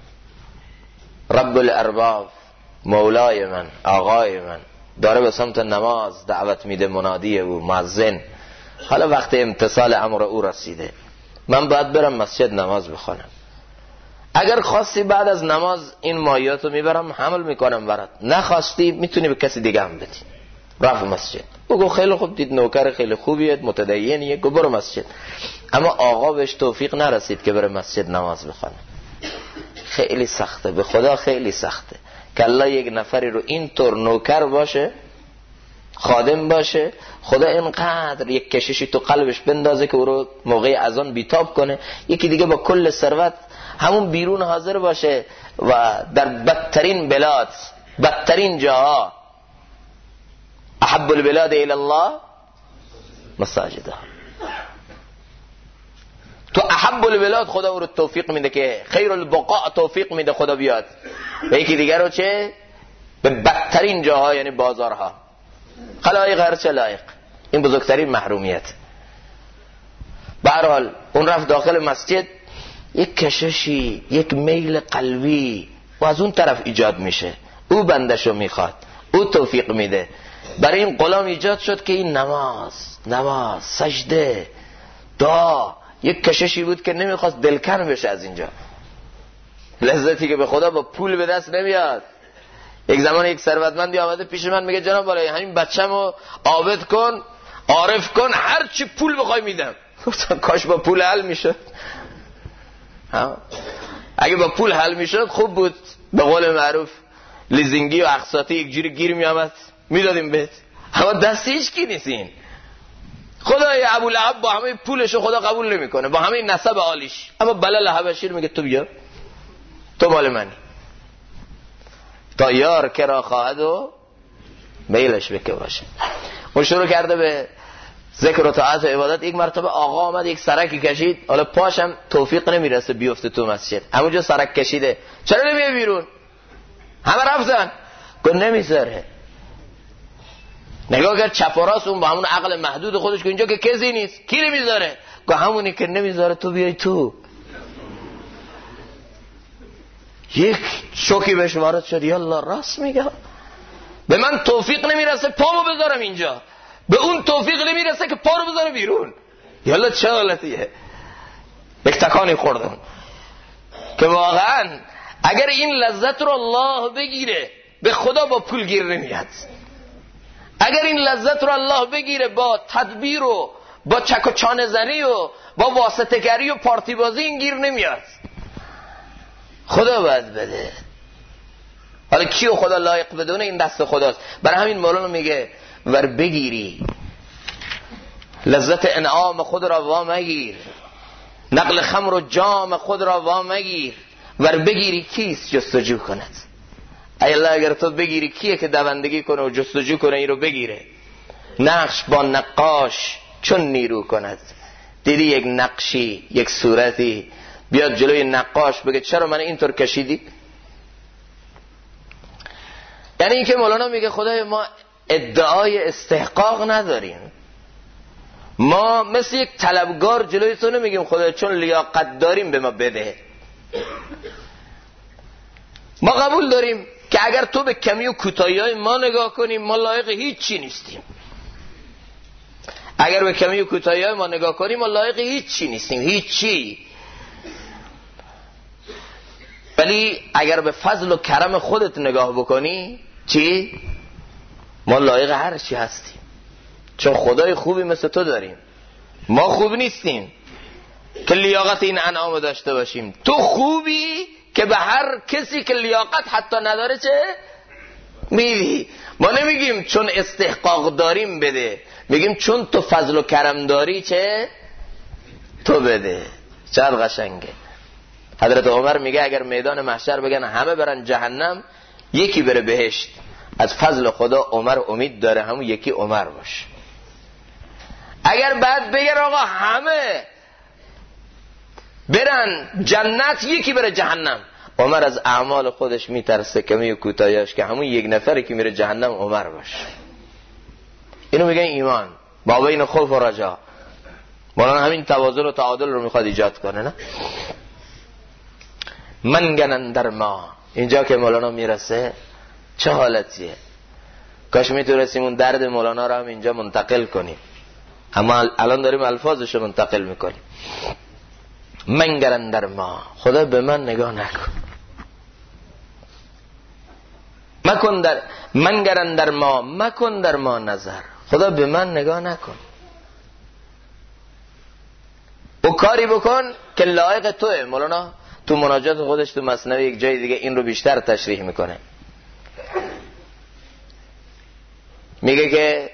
رب الارباب، مولای من، آقای من داره به سمت نماز دعوت میده، منادی او مؤذن، حالا وقت امتثال امر او رسیده، من باید برم مسجد نماز بخونم. اگر خواستی بعد از نماز این مایاتو میبرم حمل میکنم برات، نخواستی میتونی به کسی دیگه هم بدی. رفت مسجد. بگو خیلی خوب، دید نوکر خیلی خوبیه، متدینیه، گو برو مسجد. اما آقا بهش توفیق نرسید که بره مسجد نماز بخونه. خیلی سخته، به خدا خیلی سخته که الله یک نفری رو اینطور نوکر باشه، خادم باشه، خدا اینقدر یک کششی تو قلبش بندازه که او رو موقع اذان بیتاب کنه، یکی دیگه با کل ثروت همون بیرون حاضر باشه و در بدترین بلاد، بدترین جاها، احب البلاد الی الله مساجدها، تو احب البلاد خدا او رو توفیق میده که خیر البقاء توفیق میده خدا بیاد، و یکی دیگر رو چه؟ به بدترین جاها، یعنی بازارها، خلایق هر چه لایق. این بزرگترین محرومیت. به هر حال اون رفت داخل مسجد، یک کششی، یک میل قلبی و از اون طرف ایجاد میشه، او بندشو میخواد، او توفیق میده. برای این غلام ایجاد شد که این نماز سجده دعا، یک کششی بود که نمیخواست دلکن بشه از اینجا. لذتی که به خدا با پول به دست نمیاد. یک زمان یک ثروتمندی آمده پیش من، میگه جناب والای همین بچه‌مو عابد کن، عارف کن، هر چی پول بخوای میدم. گفتم کاش با پول حل میشد. اگه با پول حل میشد خوب بود، به قول معروف لیزینگی و اقساطی یک جوری گیر میامد میدادیم بهت. اما دست هیچ کی نیستین. خدای ابولهب با همه پولشو خدا قبول نمیکنه، با همه نسب عالیش، اما بلال حبشی میگه تو بیا، تو مال منی. تا یار کرا خواهد و میلش بکه باشه. اون شروع کرده به ذکر و طاعت و عبادت. یک مرتبه آقا آمد یک سرکی کشید، حالا پاشم توفیق نمیرسه بیفته تو مسجد، همونجا سرک کشیده، چرا نمیه بیرون؟ همه رفتن، گفت نمیذاره. نگاه کرد چپ و راست، اون با همون عقل محدود خودش که اینجا که کسی نیست، کی نمیذاره؟ گفت همونی که نمیذاره تو بیای تو. یک شوکی بهش وارد شد، یالله راست میگه، به من توفیق نمیرسه پامو بذارم اینجا، به اون توفیق نمیرسه که پا رو بذاره بیرون. یالله چه حالتیه؟ یک تکانی خوردم که واقعا اگر این لذت رو الله بگیره، به خدا با پول گیر نمیاد. اگر این لذت رو الله بگیره با تدبیر و با چک و چانه زنی و با واسطه گری و پارتی بازی، این گیر نمیاد. خدا باید بده. حالا کیو خدا لایق بدونه؟ این دست خداست. برای همین مولانا میگه ور بگیری لذت انعام خود را وا مگیر، نقل خمر و جام خود را وا مگیر، ور بگیری کیست جستجو کند. ای الله اگر تو بگیری کیه که دوندگی کنه و جستجو کنه این رو بگیره. نقش با نقاش چون نیرو کند. دیدی یک نقشی یک صورتی بیاد جلوی نقاش بگه چرا من اینطور کشیدی؟ یعنی این که مولانا میگه خدای ما ادعای استحقاق نداریم. ما مثل یک طلبگار جلوی تو نمیگیم خدای چون لیاقت داریم به ما بده. ما قبول داریم که اگر تو به کمی و کوتاهی‌های ما نگاه کنیم ما لایق هیچی نیستیم. اگر به کمی و کوتاهی‌های ما نگاه کنیم ما لایق هیچی نیستیم، هیچی. ولی اگر به فضل و کرم خودت نگاه بکنی چی؟ ما لایق هر چی هستیم، چون خدای خوبی مثل تو داریم. ما خوب نیستیم که لیاقت این انعام داشته باشیم. تو خوبی که به هر کسی که لیاقت حتی نداره چه؟ میدی. ما نمیگیم چون استحقاق داریم بده، میگیم چون تو فضل و کرم داری چه؟ تو بده. چقدر قشنگه. حضرت عمر میگه اگر میدان محشر بگن همه برن جهنم یکی بره بهشت، از فضل خدا عمر امید داره همون یکی عمر باشه. اگر بعد بگن آقا همه برن جنت یکی بره جهنم، عمر از اعمال خودش میترسه کمی و کوتاهیاش که همون یک نفری که میره جهنم عمر باشه. اینو میگن ایمان با بین خوف و رجا. مولانا همین توازن و تعادل رو میخواد ایجاد کنه. نه منگنن در ما، اینجا که مولانا میرسه چه حالتیه؟ کاش میتونستیم اون درد مولانا رو هم اینجا منتقل کنیم، اما الان داریم الفاظش رو منتقل میکنیم. منگرن در ما، خدا به من نگاه نکن. مکن در منگرن در ما، مکن در ما نظر. خدا به من نگاه نکن. او کاری بکن که لایق توه. مولانا تو مناجات خودش تو مثنوی یک جای دیگه این رو بیشتر تشریح میکنه. میگه که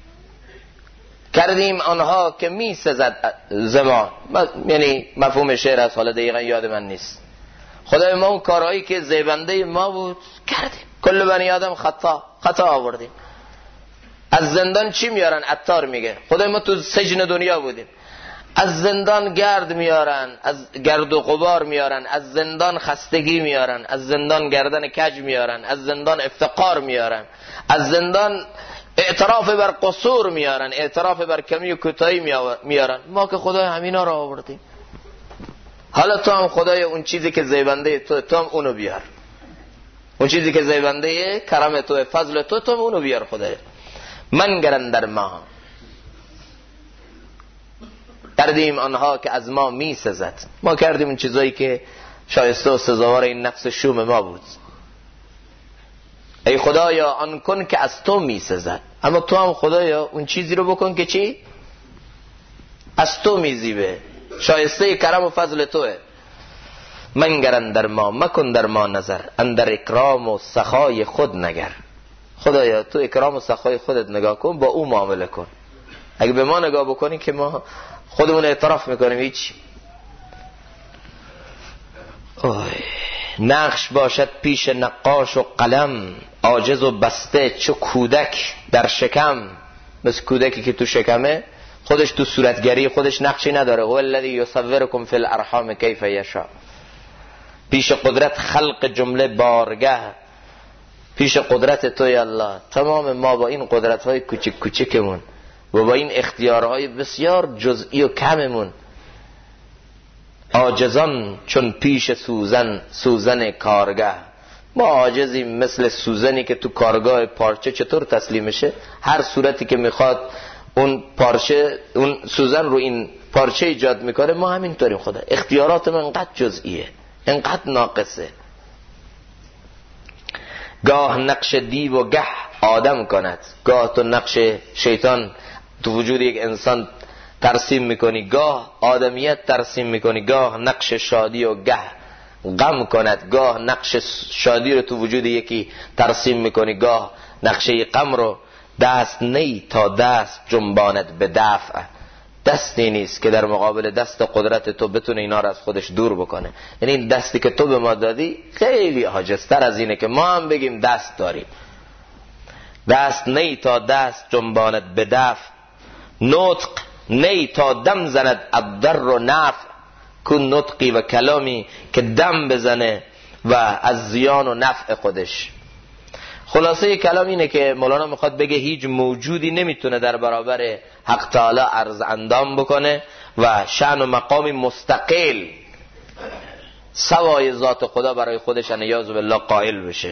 کردیم آنها که می سزد زمان، یعنی مفهوم شعر از حالا دقیقا یاد من نیست. خدای ما اون کارهایی که زیبنده ما بود کردیم. کل بنی آدم خطا آوردیم. از زندان چی میارن؟ عطار میگه خدای ما تو سجن دنیا بودیم، از زندان گرد میارن، از گرد و غبار میارن، از زندان خستگی میارن، از زندان گردن کج میارن، از زندان افتقار میارن، از زندان اعتراف بر قصور میارن، اعتراف بر کمی و کوتاهی میارن. ما که خدای همینا رو آوردیم. حالا تو هم خدای اون چیزی که زیبنده تو هم اونو بیار. اون چیزی که زیبنده کرم تو، فضل تو هم اونو بیار خدای. من گرن در ما کردیم آنها که از ما می سزد. ما کردیم اون چیزایی که شایسته و سزاوار این نفس شوم ما بود. ای خدایا آن کن که از تو می سزد. اما تو هم خدایا اون چیزی رو بکن که چی؟ از تو می زیبه، شایسته کرم و فضل توه. منگرن در ما، مکن در ما نظر. اندر اکرام و سخای خود نگر. خدایا تو اکرام و سخای خودت نگاه کن، با او معامله کن. اگه به ما نگاه بکنی که ما خودمون اعتراف میکنیم هیچ. نقش باشد پیش نقاش و قلم، عاجز و بسته چو کودک در شکم. مثل کودکی که تو شکمه، خودش تو صورتگری خودش نقشی نداره. هو الذی یصورکم فی الارحام کیف یشاء. پیش قدرت خلق جمله بارگه، پیش قدرت توی الله. تمام ما با این قدرت های کوچک کوچکمون و با این اختیارهای بسیار جزئی و کممون عاجزان چون پیش سوزن کارگاه. ما عاجزیم مثل سوزنی که تو کارگاه پارچه چطور تسلیم میشه، هر صورتی که میخواد اون پارچه، اون سوزن رو این پارچه ایجاد میکنه. ما همینطوریم. خدا اختیارات من انقدر جزئیه، انقدر ناقصه. گاه نقش دیو و گه آدم کند. گاه تو نقش شیطان تو وجود یک انسان ترسیم میکنی، گاه آدمیت ترسیم میکنی. گاه نقش شادی و گه غم کند. گاه نقش شادی رو تو وجود یکی ترسیم میکنی، گاه نقشه غم رو. دست نی تا دست جنباند به دفع. دستی نیست که در مقابل دست قدرت تو بتونه اینا رو از خودش دور بکنه. یعنی این دستی که تو به ما دادی خیلی عاجزتر از اینه که ما هم بگیم دست داریم. دست نی تا دست جنباند به دفع، نطق نی تا دم زند الضر و نفع. کن نطقی و کلامی که دم بزنه و از زیان و نفع خودش. خلاصه کلام اینه که مولانا میخواد بگه هیچ موجودی نمیتونه در برابر حق تعالی عرض اندام بکنه و شأن و مقامی مستقل سوای ذات خدا برای خودش نیاز بالله قائل بشه.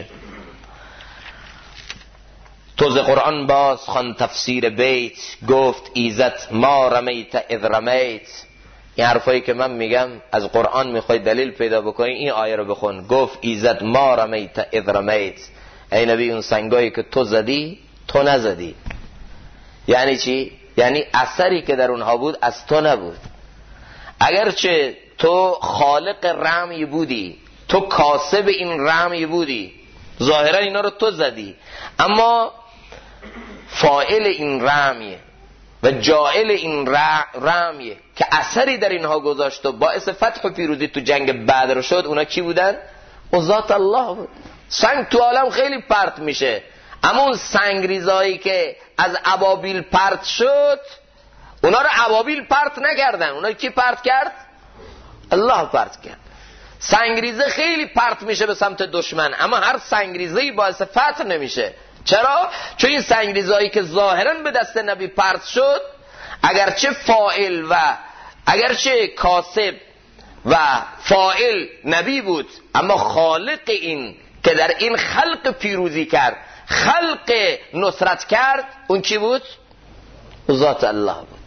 تو ز قرآن باز خوان تفسیر بیت، گفت ایزد ما رمیت اذ رمیت. این حرفایی که من میگم از قرآن میخوای دلیل پیدا بکنی، این آیه رو بخون. گفت ایزد ما رمیت اذ رمیت. ای نبی اون سنگایی که تو زدی تو نزدی. یعنی چی؟ یعنی اثری که در اونها بود از تو نبود. اگرچه تو خالق رمی بودی، تو کاسب این رمی بودی، ظاهرا اینا رو تو زدی، اما فاعل این رمیه و جائل این رمیه که اثری در اینها گذاشت و باعث فتح و پیروزی تو جنگ بدر شد. اونا کی بودن؟ اون ذات الله بود. سنگ تو عالم خیلی پرت میشه، اما اون سنگ ریزایی که از ابابیل پرت شد، اونا رو ابابیل پرت نکردن. اونا کی پرت کرد؟ الله پرت کرد. سنگریزه خیلی پرت میشه به سمت دشمن، اما هر سنگریزه‌ای باعث فتح نمیشه. چرا؟ چون این سنگریزهایی که ظاهرا به دست نبی پرت شد، اگرچه فاعل و اگرچه کاسب و فاعل نبی بود، اما خالق این که در این خلق پیروزی کرد، خلق نصرت کرد، اون کی بود؟ ذات الله بود.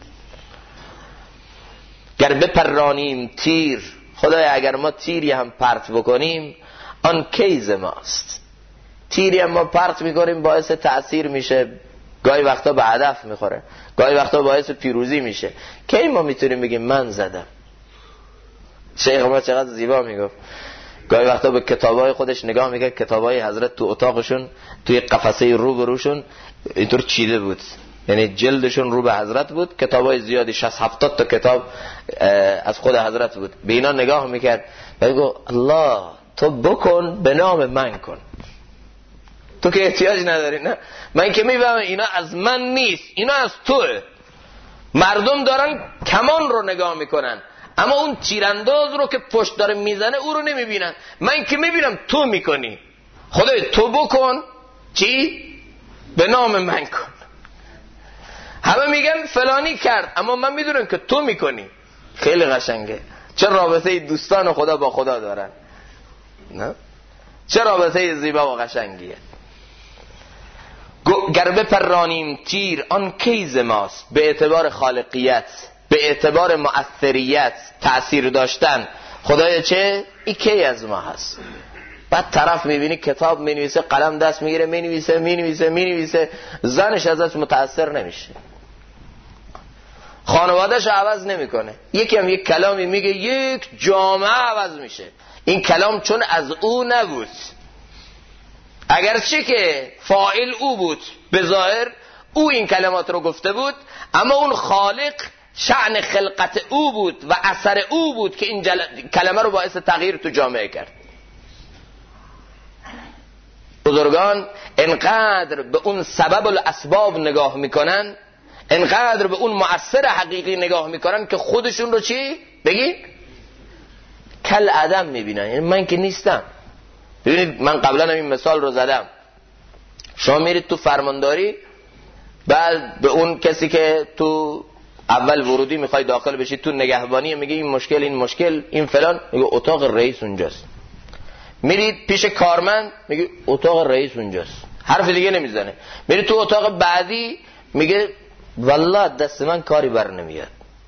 گر بپرانیم تیر، خدای اگر ما تیری هم پرت بکنیم آن کیز ماست. تیری هم ما پرت میکنیم باعث تأثیر میشه، گاهی وقتا به هدف میخوره، گاهی وقتا باعث پیروزی میشه. کی ما میتونیم بگیم من زدم؟ شیخ ما چقدر زیبا میگفت، گاهی وقتا به کتابای خودش نگاه میکرد، کتابای حضرت تو اتاقشون توی قفسه رو بروشون اینطور چیده بود، یعنی جلدشون رو به حضرت بود. کتابای زیادی 60-70 تا کتاب از خود حضرت بود. به اینا نگاه میکرد و میگو الله تو بکن به نام من کن، تو که احتیاج نداری. نه من که میفهمم اینا از من نیست، اینا از توه. مردم دارن کمان رو نگاه میکنن، اما اون تیرانداز رو که پشت داره میزنه او رو نمیبینن. من که میبینم تو میکنی. خدای تو بکن چی؟ به نام من کن. همه میگن فلانی کرد، اما من میدونم که تو میکنی. خیلی قشنگه. چه رابطه دوستان خدا با خدا دارن، نه؟ چه رابطه زیبا و قشنگیه. گر بپرانیم تیر آن کیز ماست. به اعتبار خالقیت، به اعتبار مؤثریت، تأثیر داشتن، خدای چه؟ این کی از ما هست. بعد طرف میبینی کتاب مینویسه، قلم دست میگیره مینویسه، زنش ازش متأثر نمیشه، خانوادهش عوض نمیکنه، یکی هم یک کلامی میگه یک جامعه عوض میشه. این کلام چون از او نبود، اگرچه که فاعل او بود، به ظاهر او این کلمات رو گفته بود، اما اون خالق شأن خلقت او بود و اثر او بود که این کلمه رو باعث تغییر تو جامعه کرد. بزرگان انقدر به اون سبب الاسباب نگاه میکنن، انقدر به اون مؤثر حقیقی نگاه میکنن که خودشون رو چی؟ بگی؟ کل عدم میبینن. یعنی من که نیستم. ببینید من قبلا این مثال رو زدم، شما میرید تو فرمانداری، بعد به اون کسی که تو اول ورودی میخوای داخل بشی تو نگهبانی میگه این مشکل این فلان، میگه اتاق رئیس اونجاست. میرید پیش کارمند میگه اتاق رئیس اونجاست، حرف دیگه نمیزنه. میرید تو اتاق بعدی میگه والله دست من کاری بر نمیاد.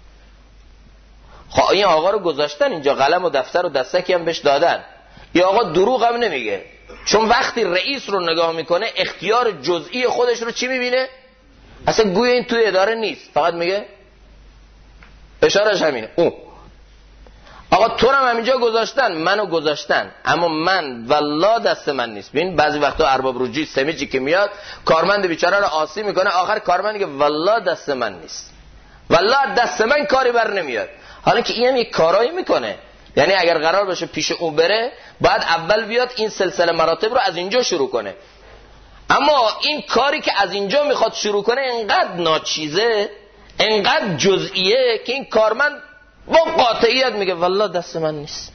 خب این آقا رو گذاشتن اینجا، قلم و دفتر و دستکی هم بهش دادن، این آقا دروغ هم نمیگه، چون وقتی رئیس رو نگاه میکنه اختیار جزئی خودش رو چی میبینه؟ اصلا گویا این توی اداره نیست، فقط میگه اشارش همینه. آقا تو رو هم همینجا گذاشتن، منو گذاشتن، اما من والله دست من نیست. ببین بعضی وقتا ارباب رجوع سمجی که میاد کارمند بیچاره رو آسی میکنه، آخر کارمند میگه والله دست من نیست. والله دست من کاری بر نمیاد. حالا که این هم یک کارایی میکنه، یعنی اگر قرار باشه پیش اون بره باید اول بیاد این سلسله مراتب رو از اینجا شروع کنه. اما این کاری که از اینجا میخواد شروع کنه انقدر ناچیزه، انقدر جزئیه که این کارمند با قاطعیت میگه والله دست من نیست.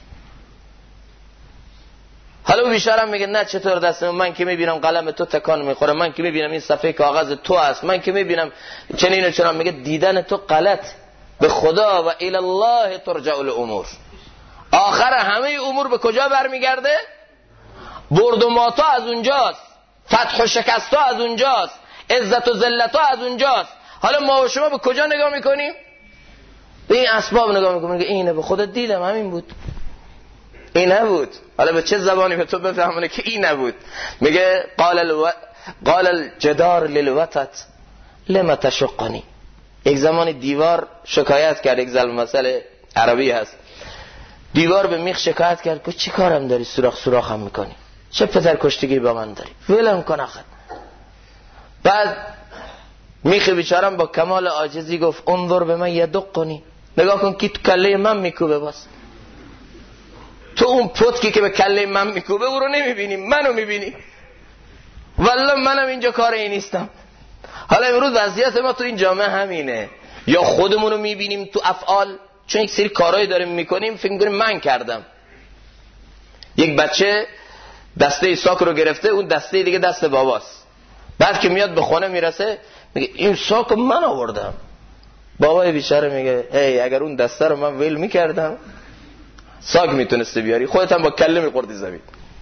حالا اون بیچاره میگه نه چطور دست من که میبینم قلم تو تکان میخوره، من که میبینم این صفحه کاغذ تو هست، من که میبینم چنین و چنان. میگه دیدن تو غلط، به خدا و الی الله ترجع الامور. آخر همه امور به کجا برمیگرده؟ برد و ماتا از اونجاست، فتح و شکست ها از اونجاست، عزت و ذلت ها از اونجاست. حالا ما و شما به کجا نگاه میکنیم؟ به این اسباب نگاه میکنیم، میگه اینه به خدا دیدم همین بود، این نبود. حالا به چه زبانی به تو بفهمونه که این نبود؟ میگه قال الجدار للوتت لما تشقنی. یک زمانی دیوار شکایت کرد، یک ضرب مثل عربی هست، دیوار به میخ شکایت کرد که چی کارم داری سوراخ هم میکنی، چه پدر کشتگی با من داری، ولم کن آخر. بعد میخ بیچارم با کمال عاجزی گفت انظر به من یدقنی، نگاه کن که تو کله من میکوبه، باز تو اون پتکی که به کله من میکوبه او رو نمیبینی، منو میبینی. والله منم اینجا کار این نیستم. حالا امروز وضعیت ما تو این جامعه همینه، یا خودمونو میبینیم تو افعال، چون یک سری کارهایی داریم میکنیم فکر میکنیم من کردم. یک بچه دسته ساک رو گرفته، اون دسته دیگه دست باباست. بعد که میاد به خونه میرسه میگه این ساک من آوردم. بابای بیچاره میگه هی اگر اون دسته رو من ویل میکردم ساک میتونسته بیاری، خودت هم با کله میخوردی زمین.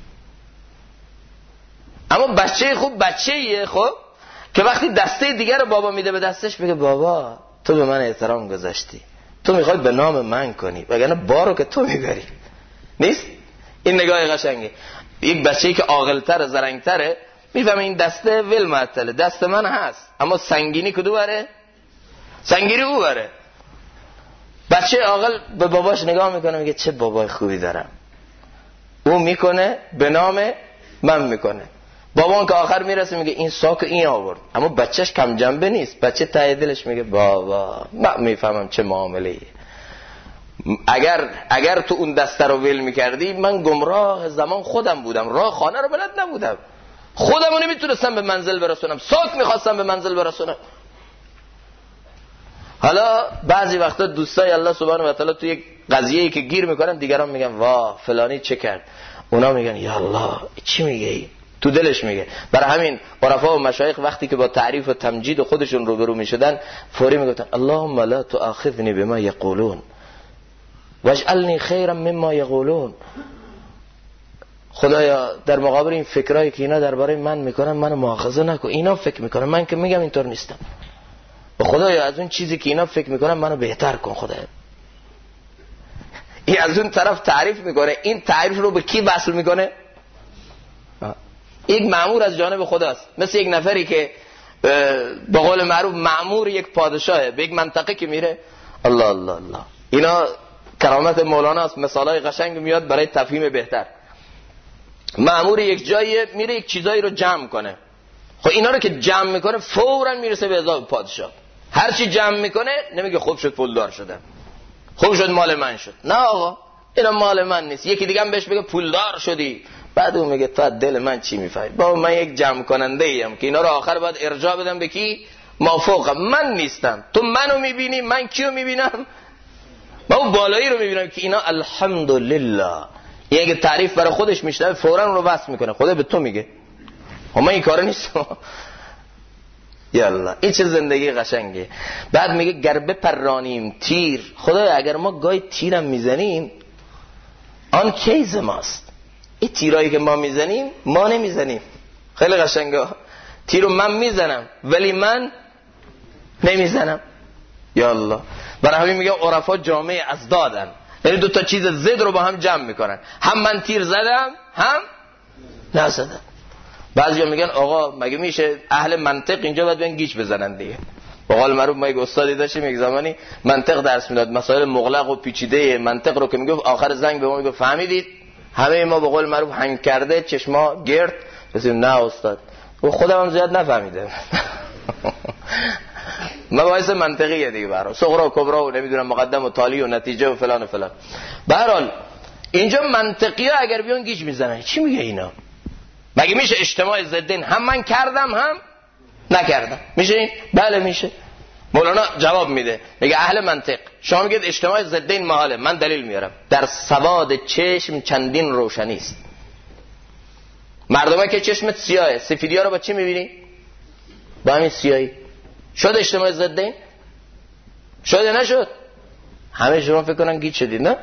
اما بچه خوب بچه‌ایه خب که وقتی دسته دیگر رو بابا میده به دستش میگه بابا تو به من احترام گذاشتی، تو میخوای به نام من کنی وگرنه بارو که تو میبری. نیست این نگاه قشنگه؟ یک بچه‌ای که عاقل‌تر زرنگ‌تره میفهمه این دسته ول معطله، دست من هست، اما سنگینی کدو بره؟ سنگینی او بره. بچه عاقل به باباش نگاه میکنه میگه چه بابای خوبی دارم، او میکنه به نام من میکنه. بابا که آخر میرسه میگه این ساک این آورد، اما بچهش کم جنبه نیست، بچه ته دلش میگه بابا من میفهمم چه معامله‌ایه. اگر تو اون دسته رو ول میکردی من گمراه زمان خودم بودم، راه خانه رو بلد نبودم، خودم رو نمیتونستم به منزل برسونم، ساک میخواستم به منزل برسونم. حالا بعضی وقتا دوستای الله سبحانه و تعالی تو یک قضیه‌ای که گیر میکنن دیگران میگن واه فلانی چه کرد، اونا میگن یا الله چی میگه ای؟ تو دلش میگه. برای همین عرفا و مشایخ وقتی که با تعریف و تمجید خودشون روبرو میشدن فوری میگفتن اللهم لا تؤاخذنی بما یقولون واجعلنی خیرا مما یقولون. خدایا در مقابل این فکرایی که اینا درباره من میکنن منو مؤاخذه نکن، اینا فکر میکنن من که میگم اینطور نیستم، و خدایا از اون چیزی که اینا فکر میکنن منو بهتر کن خدایا. این از اون طرف تعریف میکنه، این تعریف رو به کی وصل میکنه؟ یک مأمور از جانب خداست، مثل یک نفری که به قول معروف مأمور یک پادشاهه، به یک منطقه که میره الله الله الله. اینا کرامت مولانا است، مثالای قشنگ میاد برای تفهیم بهتر. مأمور یک جایی میره یک چیزایی رو جمع کنه، خب اینا رو که جمع میکنه فوراً میرسه به عذاب پادشاه. هر چی جمع میکنه نمیگه خوب شد پولدار شدم، خوب شد مال من شد، نه آقا اینا مال من نیست. یکی دیگه هم بهش بگه پولدار شدی، بعد اون میگه تو دل من چی میفهمی؟ بابا من یک جمع کننده ایم که اینا رو آخر باید ارجاع بدم به کی؟ مافوقم، من نیستم. تو منو میبینی، من کیو میبینم؟ من اون بالایی رو میبینم که اینا الحمدلله. یک تعریف برای خودش میشنوه فوراً رو وصل میکنه، خدا به تو میگه من این کارو نیستم. یالا این چه زندگی قشنگه. بعد میگه گر بپرانیم تیر، خدایا اگر ما گاهی تیرم میزنیم آن کیز ماست، این تیرایی که ما میزنیم ما نمیزنیم. خیلی قشنگه، تیرو من میزنم ولی من نمیزنم. یالا برای همین میگه عرفا جامعه از دادن، یعنی دو تا چیز ضد رو با هم جمع میکنن، هم من تیر زدم هم نزدم. بعضیا میگن آقا مگه میشه اهل منطق اینجا باید بگن گیج بزنن دیگه. به قول معروف ما یک استادی داشتیم یک زمانی منطق درس میداد، مسائل مغلق و پیچیده منطق رو که میگفت آخر زنگ به ما میگفت فهمیدید؟ همه ما به قول معروف هنگ کرده چشما گرد رسیم نه استاد، و خودم هم زیاد نفهمیدم. مباحث منطقیه دیگه، برای صغرا و کبرا و نمیدونم مقدم و تالی و نتیجه و فلان و فلان. به هر حال اینجا منطقیه اگر بیان گیج میزنن چی میگه اینا؟ مگه میشه اجتماع ضدین هم من کردم هم نکردم؟ میشه این؟ بله میشه. مولانا جواب میده، میگه اهل منطق شما میگید اجتماع ضدین محاله، من دلیل میارم. در سواد چشم چندین روشنی است. مردمه که چشمت سیاهه، سفیدی ها رو با چی میبینی؟ با همین سیاهی. شد اجتماع ضدین؟ شد یا نشد؟ همه شما فکر کنن گیج شدید نه؟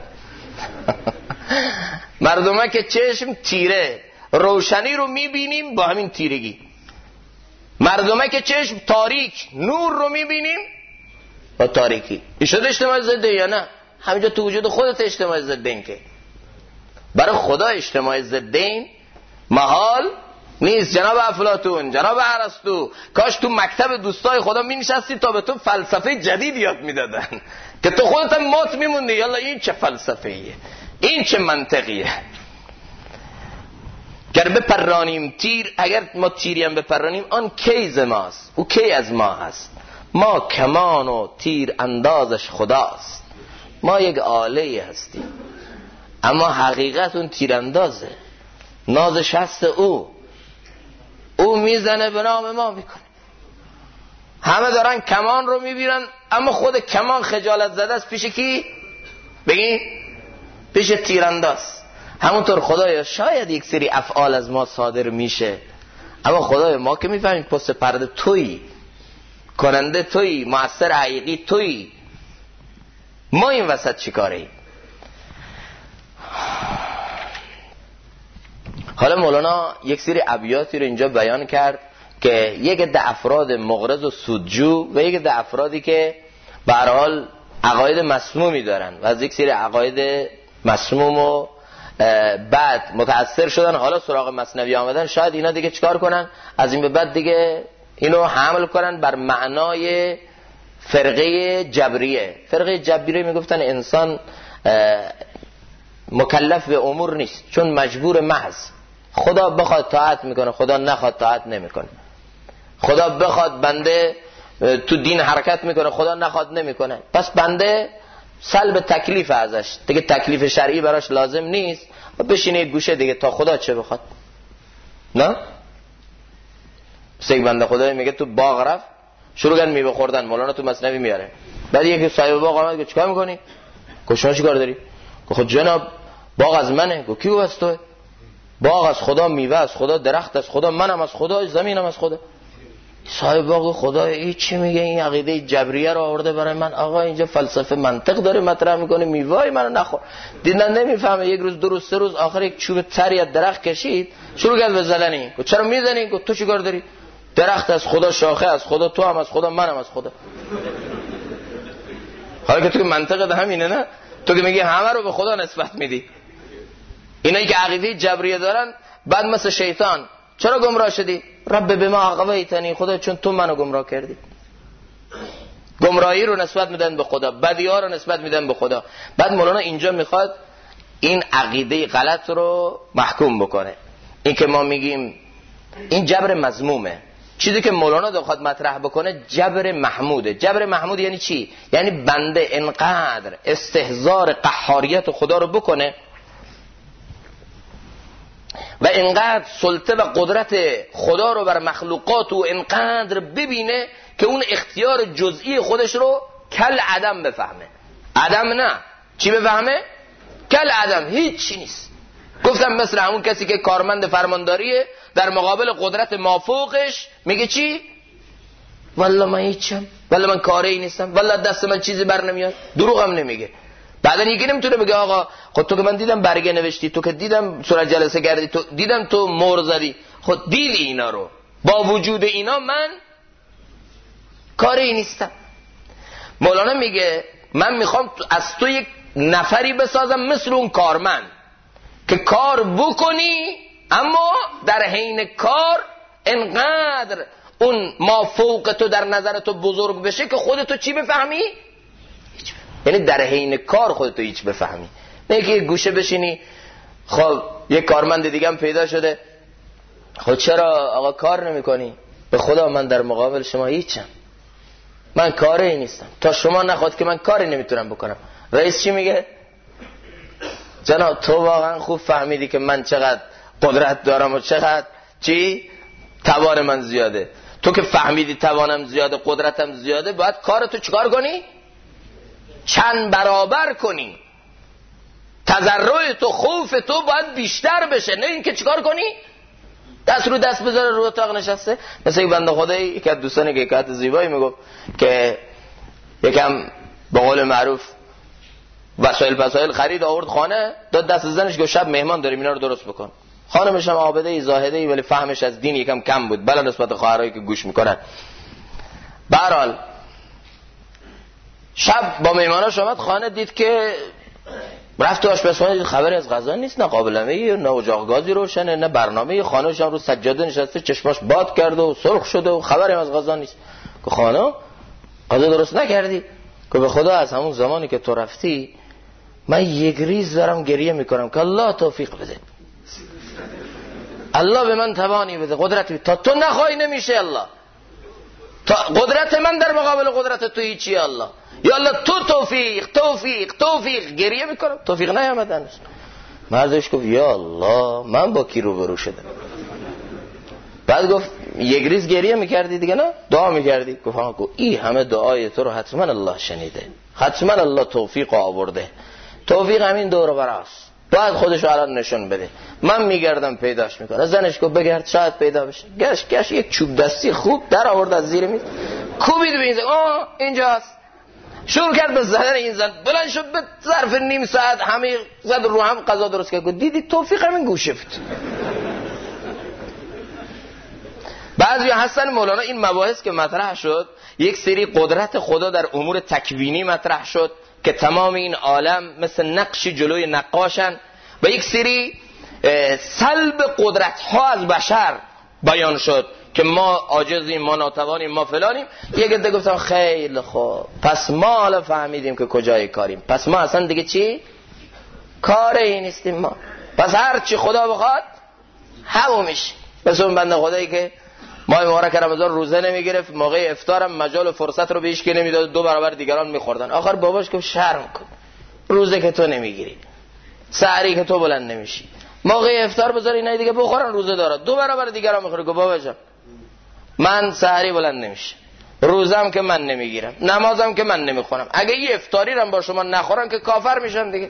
مردمه که چشم تیره، روشنی رو میبینیم با همین تیرگی. مردمه که چشم تاریک، نور رو میبینیم با تاریکی. این شده اجتماع ضدین یا نه؟ همینجا تو وجود خودت اجتماع ضدین که برای خدا اجتماع ضدین محال نیست. جناب افلاطون، جناب ارسطو، کاش تو مکتب دوستای خدا می نشستی تا به تو فلسفه جدید یاد میدادن که تو خودت هم مات میموندی. یالا این چه فلسفه‌ایه، این چه منطقیه. گر بپرانیم تیر، اگر ما تیری هم بپرانیم آن کیز ماست، او کی از ما هست. ما کمان و تیر اندازش خداست. ما یک آله هستیم اما حقیقت اون تیر اندازه، نازش هست او میزنه به نام ما میکنه. همه دارن کمان رو میبینن اما خود کمان خجالت زده است پیش کی؟ بگین پیش تیرانداز. همونطور خدایا شاید یک سری افعال از ما صادر میشه اما خدایا ما که میفهمیم پشت پرده تویی، کننده تویی، مؤثر حقیقی تویی. ما این وسط چی کاریم؟ حالا مولانا یک سری ابیاتی رو اینجا بیان کرد که یک عده افراد مغرض و سودجو و یک عده افرادی که به هر حال عقاید مسمومی دارن و از یک سری عقاید مسموم و بعد متأثر شدن، حالا سراغ مثنوی آمدن. شاید اینا دیگه چیکار کنن؟ از این به بعد دیگه اینو حمل کنن بر معنای فرقه جبریه. فرقه جبریه میگفتن انسان مکلف به امور نیست چون مجبور محض. خدا بخواد طاعت میکنه، خدا نخواد طاعت نمیکنه. خدا بخواد بنده تو دین حرکت میکنه، خدا نخواد نمیکنه. پس بنده سلب تکلیف ازش دیگه، تکلیف شرعی براش لازم نیست و بشینه یک گوشه دیگه تا خدا چه بخواد. نه؟ یک بنده خدایی میگه تو باغ رفت شروع کردن میوه خوردن. مولانا تو مثنوی میاره بعد یکی صاحب باغ اومد گفت چیکار میکنی؟ گفت شما چیکار داری؟ گفت جناب باغ از منه. گفت کی از توه؟ باغ از خدا، میوه از خدا، درخت از خدا، منم از خدا، زمینم از خدا. صاحب باغ خدا این چی میگه؟ این عقیده جبریه رو آورده برای من. آقا اینجا فلسفه منطق داره مطرح میکنه، میوه منو نخور. دیدن نمیفهمه. یک روز دو روز سه روز آخر یک چوب تری از درخت کشید شروع کرد به زدن. گفت چرا میزنی؟ گفت تو چیکار داری؟ درخت از خدا، شاخه از خدا، تو هم از خدا، منم از خدا. حالا که تو که منطق ده همینه نه؟ تو که میگی همه رو به خدا نسبت میدی. اینایی که عقیده جبریه دارن بعد مثل شیطان چرا گمراه شدی؟ رب بما اغویتنی، خدا چون تو منو گمراه کردی. گمراهی رو نسبت میدن به خدا، بدی ها رو نسبت میدن به خدا. بعد مولانا اینجا میخواد این عقیده غلط رو محکوم بکنه. این که ما میگیم این جبر مذمومه. چیزی که مولانا دخواد مطرح بکنه جبر محموده. جبر محمود یعنی چی؟ یعنی بنده انقدر استحضار قهاریت خدا رو بکنه و انقدر سلطه و قدرت خدا رو بر مخلوقات و انقدر ببینه که اون اختیار جزئی خودش رو کل عدم بفهمه. عدم نه، چی بفهمه؟ کل عدم، هیچ چی نیست. گفتم مثل همون کسی که کارمند فرمانداریه در مقابل قدرت مافوقش میگه چی؟ والله من هیچم، والله من کاری نیستم، والله دست من چیزی بر نمیاد. دروغ هم نمیگه. بعدن یکی نمیتونه بگه آقا خود تو که من دیدم برگه نوشتی، تو که دیدم صورت جلسه کردی، تو دیدم تو مهر زدی، خود دیدی اینا رو، با وجود اینا من کاری نیستم. مولانا میگه من میخوام از تو یک نفری بسازم مثل اون کارمند که کار بکنی اما در حین کار انقدر اون ما فوق تو در نظر تو بزرگ بشه که خودتو چی بفهمی؟ یعنی در حین کار خودتو هیچ بفهمی. نه که یک گوشه بشینی خب یک کارمند دیگه هم پیدا شده، خب چرا آقا کار نمی کنی؟ به خدا من در مقابل شما هیچم. من کاری نیستم، تا شما نخواد که من کاری نمیتونم بکنم. رئیس چی میگه؟ جناب تو واقعا خوب فهمیدی که من چقدر قدرت دارم و چقدر توان من زیاده. تو که فهمیدی توانم زیاده، قدرتم زیاده، باید کارتو چیکار کنی؟ چند برابر کنی. تضرع تو، خوف تو باید بیشتر بشه، نه اینکه چیکار کنی؟ دست رو دست بذاره رو اتاق نشسته. مثل یک بنده خدایی یک از دوستانی که حکایت زیبایی میگفت که یکم به قول معروف وسایل خرید آورد خانه، داد دست زنش گفت شب مهمان داریم اینا رو درست بکن. خانمش هم عابده ای زاهده ای ولی فهمش از دین یکم کم بود بلا نسبت خواهرایی که گوش میکنن. به هر حال شب با مهماناش اومد خانه، دید که رفت تو آشپزخونه، دید خبری از غذا نیست، نه قابلمه‌ای، نه اجاق گازی روشنه، نه برنامه‌ای. خانه‌ش هم رو سجاده نشسته، چشماش باد کرده و سرخ شده و خبری از غذا نیست. که خانه غذا درست نکردی؟ که به خدا از همون زمانی که تو رفتی من یک ریز دارم گریه میکنم که الله توفیق بده، الله به من توانی بده، قدرتی بده. تا تو نخوای نمیشه الله. تا قدرت من در مقابل قدرت تو هیچی الله. یا الله تو توفیق گریه میکنم، توفیق نیامدن. مردش گفت یا الله من با کی روبرو شدم؟ بعد گفت یک ریز گریه میکردی دیگه نه؟ دعا میکردی؟ گفت ها. گفت این همه دعای تو رو حتما الله شنیده، حتما الله توفیق آورده. توفیق همین دور براست، باید خودشو الان نشون بده. من میگردم پیداش میکنم. زنش گفت بگرد شاید پیدا بشه. گشت یک چوب دستی خوب در آورد از زیر میز، کوبید به این زن. اینجاست. شروع کرد به زدن این زن. بلند شد به ظرف نیم ساعت همه زد رو هم غذا درست کرد. گفت دیدی توفیق همین گوشه بود. بعضی هستن مولانا این مباحث که مطرح شد، یک سری قدرت خدا در امور تکوینی مطرح شد که تمام این عالم مثل نقش جلوی نقاشن و یک سری سلب قدرت ها از بشر بیان شد که ما عاجزیم، ما ناتوانیم، ما فلانیم. یک عده گفتن خیلی خوب، پس ما حالا فهمیدیم که کجای کاریم، پس ما اصلا دیگه چی؟ کاری نیستیم ما، پس هر چی خدا بخواد همون میشه. مثل اون بنده خدایی که ماه مبارک رمضان روزه نمیگرفت، موقع افطارم مجال و فرصت رو به هیچ کی نمیداد، 2 برابر دیگران میخوردن. آخر باباش گفت شرم کن، روزه که تو نمیگیری، سحری که تو بلند نمیشی، موقع افطار بذار اینای دیگه بخورن، روزه داره 2 برابر دیگران میخوره. گفت بابا جان من سحری بلند نمیشه، روزم که من نمیگیرم، نمازم که من نمیخونم، اگه یه افطاری رو با شما نخورن که کافر میشم دیگه.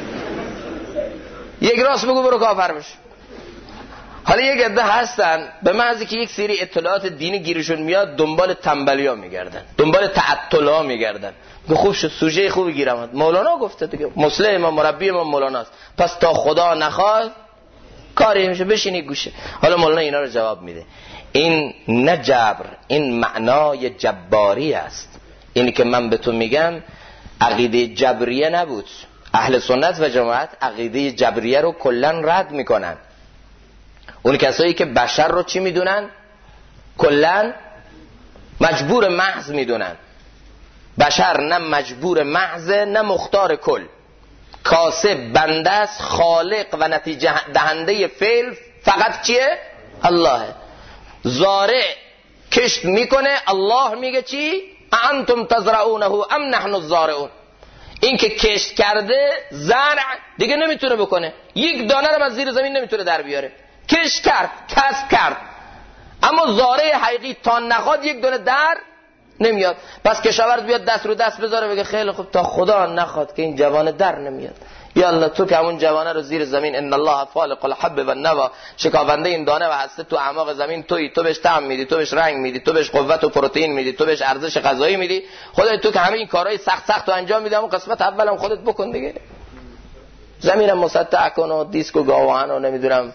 یک راست بگو برو کافر بشو. حالا یک عده هستن به محضی که یک سری اطلاعات دینی گیرشون میاد دنبال تنبلیا میگردن، دنبال تعطلها میگردن. خوب شد سوژه خوبی گیرم، مولانا گفته دیگه، مسلم ما مربی ما مولاناست، پس تا خدا نخواد کاری نمیشه، بشینی گوشه. حالا مولانا اینا رو جواب میده. این نه جبر، این معنای جباری است. اینی که من به تو میگم عقیده جبریه نبود. اهل سنت و جماعت عقیده جبریه رو کلن رد میکنن. اون کسایی که بشر رو چی میدونن؟ کلن مجبور محض میدونن. بشر نه مجبور محض نه مختار کل، کاسب بنده است، خالق و نتیجه دهنده فعل فقط چیه؟ الله. زارع کشت میکنه، الله میگه چی؟ انتم تزرعونه ام نحن الزارعون. این که کشت کرده زرع دیگه نمیتونه بکنه، یک دانه رو از زیر زمین نمیتونه در بیاره. کشت کرد، کسب کرد، اما زارع حقیقی تا نخواد یک دانه در نمیاد. پس کشاورز بیاد دست رو دست بذاره بگه خیلی خوب تا خدا نخواد که این جوانه در نمیاد، یا الله تو که همون جوانه رو زیر زمین ان الله فالق الحب والنوى، شکافنده این دانه و هسته تو اعماق زمین تویی، تو بهش طعم میدی، تو بهش رنگ میدی، تو بهش قوت و پروتئین میدی، تو بهش ارزش غذایی میدی. خدای تو که همه این کارهای سخت رو انجام میدی، اون قسمت اولم خودت بکن دیگه. زمینم مسطح کن و دیسک و گاوهن و نمیدونم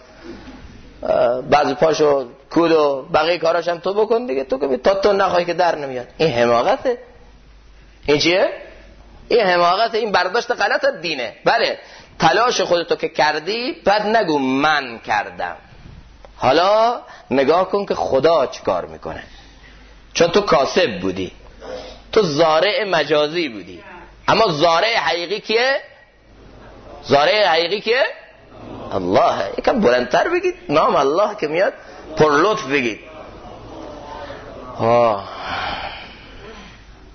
بعضی پاشو کود و بقیه کاراش هم تو بکن دیگه. تو که تا نخوای که در نمیاد. این حماقته. این چیه؟ این حماقته، این برداشت غلط از دینه. بله تلاش خودتو که کردی بعد نگو من کردم، حالا نگاه کن که خدا چی کار میکنه. چون تو کاسب بودی، تو زارع مجازی بودی، اما زارع حقیقی کیه؟ زارع حقیقی کیه؟ الله. یکم بلندتر بگید، نام الله که میاد پر لطف بگید.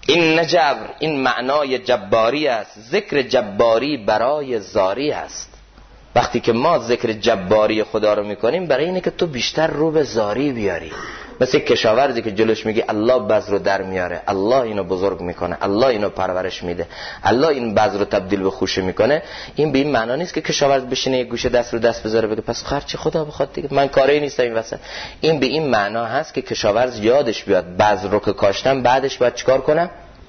این نه جبر، این معنای جباری است. ذکر جباری برای زاری است. وقتی که ما ذکر جباری خدا رو میکنیم برای اینه که تو بیشتر رو به زاری بیاری. مثل کشاورزی که جلوش میگی الله بذر رو در میاره، الله اینو بزرگ میکنه، الله اینو پرورش میده، الله این بذر رو تبدیل به خوشه میکنه. این به این معنا نیست که کشاورز بشینه یک گوشه دست رو دست بذاره بگه پس خرچ خدا بخواد دیگه، من کاری نیستم این وسط. این به این معنا هست که کشاورز یادش بیاد بذر رو که کاشتم بعدش باید چیکار کنم؟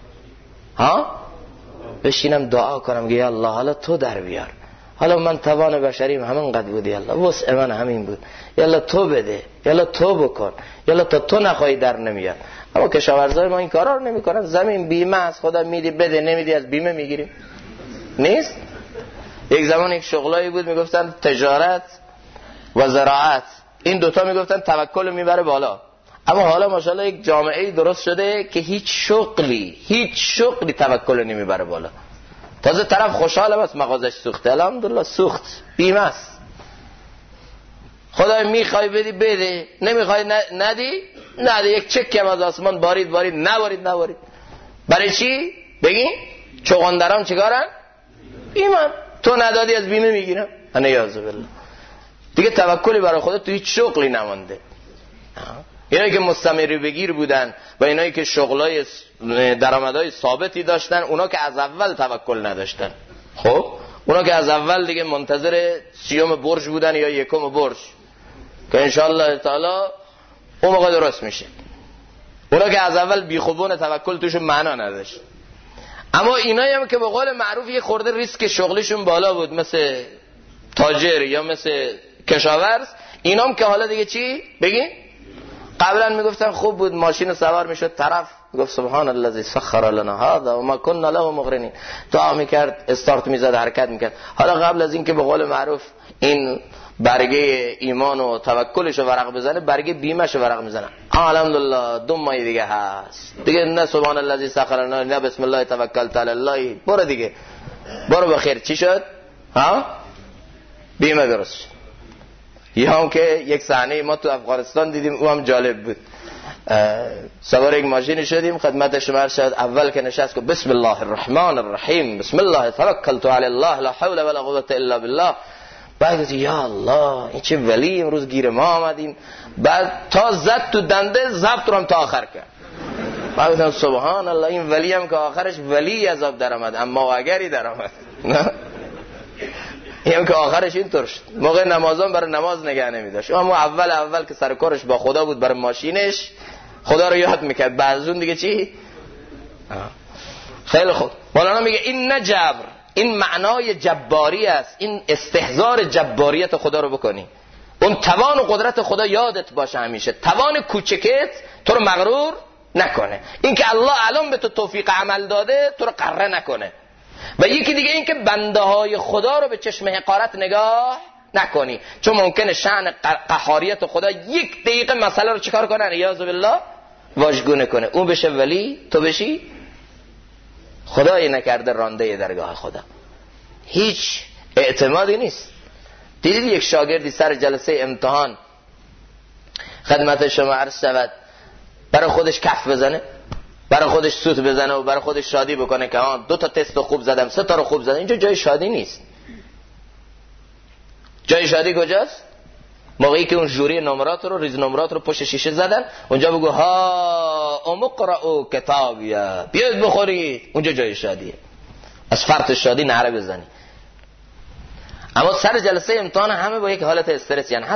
بشینم دعا کنم که یا الله حالا تو در بیار، حالا من توان بشریم همین قد بودی، الله وسع من همین بود، یالا تو بده، یالا تو بکن، یالا تا تو نخواهی در نمیاد. اما کشاورزای ما این کارا رو نمیکنن. زمین بیمه از خدا میدی بده، نمیدی از بیمه میگیریم. نیست؟ یک زمان یک شغلایی بود میگفتن تجارت و زراعت، این دوتا میگفتن توکل میبره بالا. اما حالا ماشاءالله یک جامعه درست شده که هیچ شغلی توکل نمیبره بالا. تازه طرف خوشحاله بس مغازش سوخته، الحمدلله سوخت، بیمه است. خدای میخوای بدی بده، نمیخوای ندی نده. یک چک هم از آسمان بارید نبارید. برای چی؟ بگی چغندران چیکارن؟ بیمه. تو ندادی از بیمه میگیرم. نیاز بالله. دیگه توکلی برای خدا تو هیچ شغلی نمانده. اینایی که مستمری بگیر بودن و اینایی که شغلای درآمدهای ثابتی داشتن، اونا که از اول توکل نداشتن. خب اونا که از اول دیگه منتظر 30م برج بودن یا 1م برج که انشاءالله تعالی اون موقع درست میشه. اونا که از اول بیخوبون توکل توشون معنا نداشت. اما اینایی هم که به قول معروف یه خورده ریسک شغلیشون بالا بود، مثل تاجر یا مثل کشاورز، اینام که حالا دیگه چی بگین؟ قبلا میگفتن خوب بود، ماشین سوار میشد طرف میگفت سبحان الذی سخر لنا هذا و ما كنا له مقرنین، دعا میکرد، استارت میزد، حرکت میکرد. حالا قبل از این که به قول معروف این برگه ایمان و توکلش رو ورق بزنه، برگه بیمه‌ش رو ورق میزنه. الحمدلله 2 ماه دیگه هست دیگه، نه سبحان الذی سخر لنا نه بسم الله توکلت علی الله، برو دیگه برو بخیر. چی شد؟ بیمه درست شد. یا هم که یک صحنه ما تو افغانستان دیدیم، او هم جالب بود. سوار یک ماشین شدیم، خدمت شما عرض شد، اول که نشست گفت بسم الله الرحمن الرحیم، بسم الله توکلت علی الله لا حول ولا قوة الا بالله. بعد گفت یا الله این چه ولی امروز گیر ما آمدیم. بعد تا زد تو دنده، ضبط رو هم تا آخر کرد. بعد گفتم سبحان الله این ولی هم که آخرش ولی عذاب در آمد، اما اگری در آمد. نه این که آخرش اینطور شد. موقع نمازان برای نماز نگه نمی‌داشت، اما اول که سر کارش با خدا بود، برای ماشینش خدا رو یاد میکرد. بعد اون دیگه چی؟ خیلی خوب. مولانا میگه این نه جبر، این معنای جباری است. این استحضار جباریت خدا رو بکنی، اون توان و قدرت خدا یادت باشه همیشه. توان کوچکت تو رو مغرور نکنه. این که الله الان به تو توفیق عمل داده تو رو قره نکنه. و یکی دیگه این که بنده های خدا رو به چشم حقارت نگاه نکنی، چون ممکنه شأن قهاریت خدا یک دقیقه مسئله رو چیکار کنه؟ نیاز بالله واژگونه کنه. اون بشه ولی تو بشی خدایی نکرده رانده درگاه خدا. هیچ اعتمادی نیست. دیدید یک شاگردی سر جلسه امتحان خدمت شما عرض شود، برای خودش کف بزنه، برای خودش سوت بزنه و برای خودش شادی بکنه که 2 تا تست رو خوب زدم، 3 تا رو خوب زدم. اینجا جای شادی نیست. جای شادی کجاست؟ موقعی که اون جوری نمرات رو، ریز نمرات رو پشت شیشه زدن، اونجا بگو ها امقرؤ کتابیا، بیاید بخورید. اونجا جای شادیه. از فرط شادی نعره بزنی. اما سر جلسه امتحان همه با یک حالت استرس، یعنی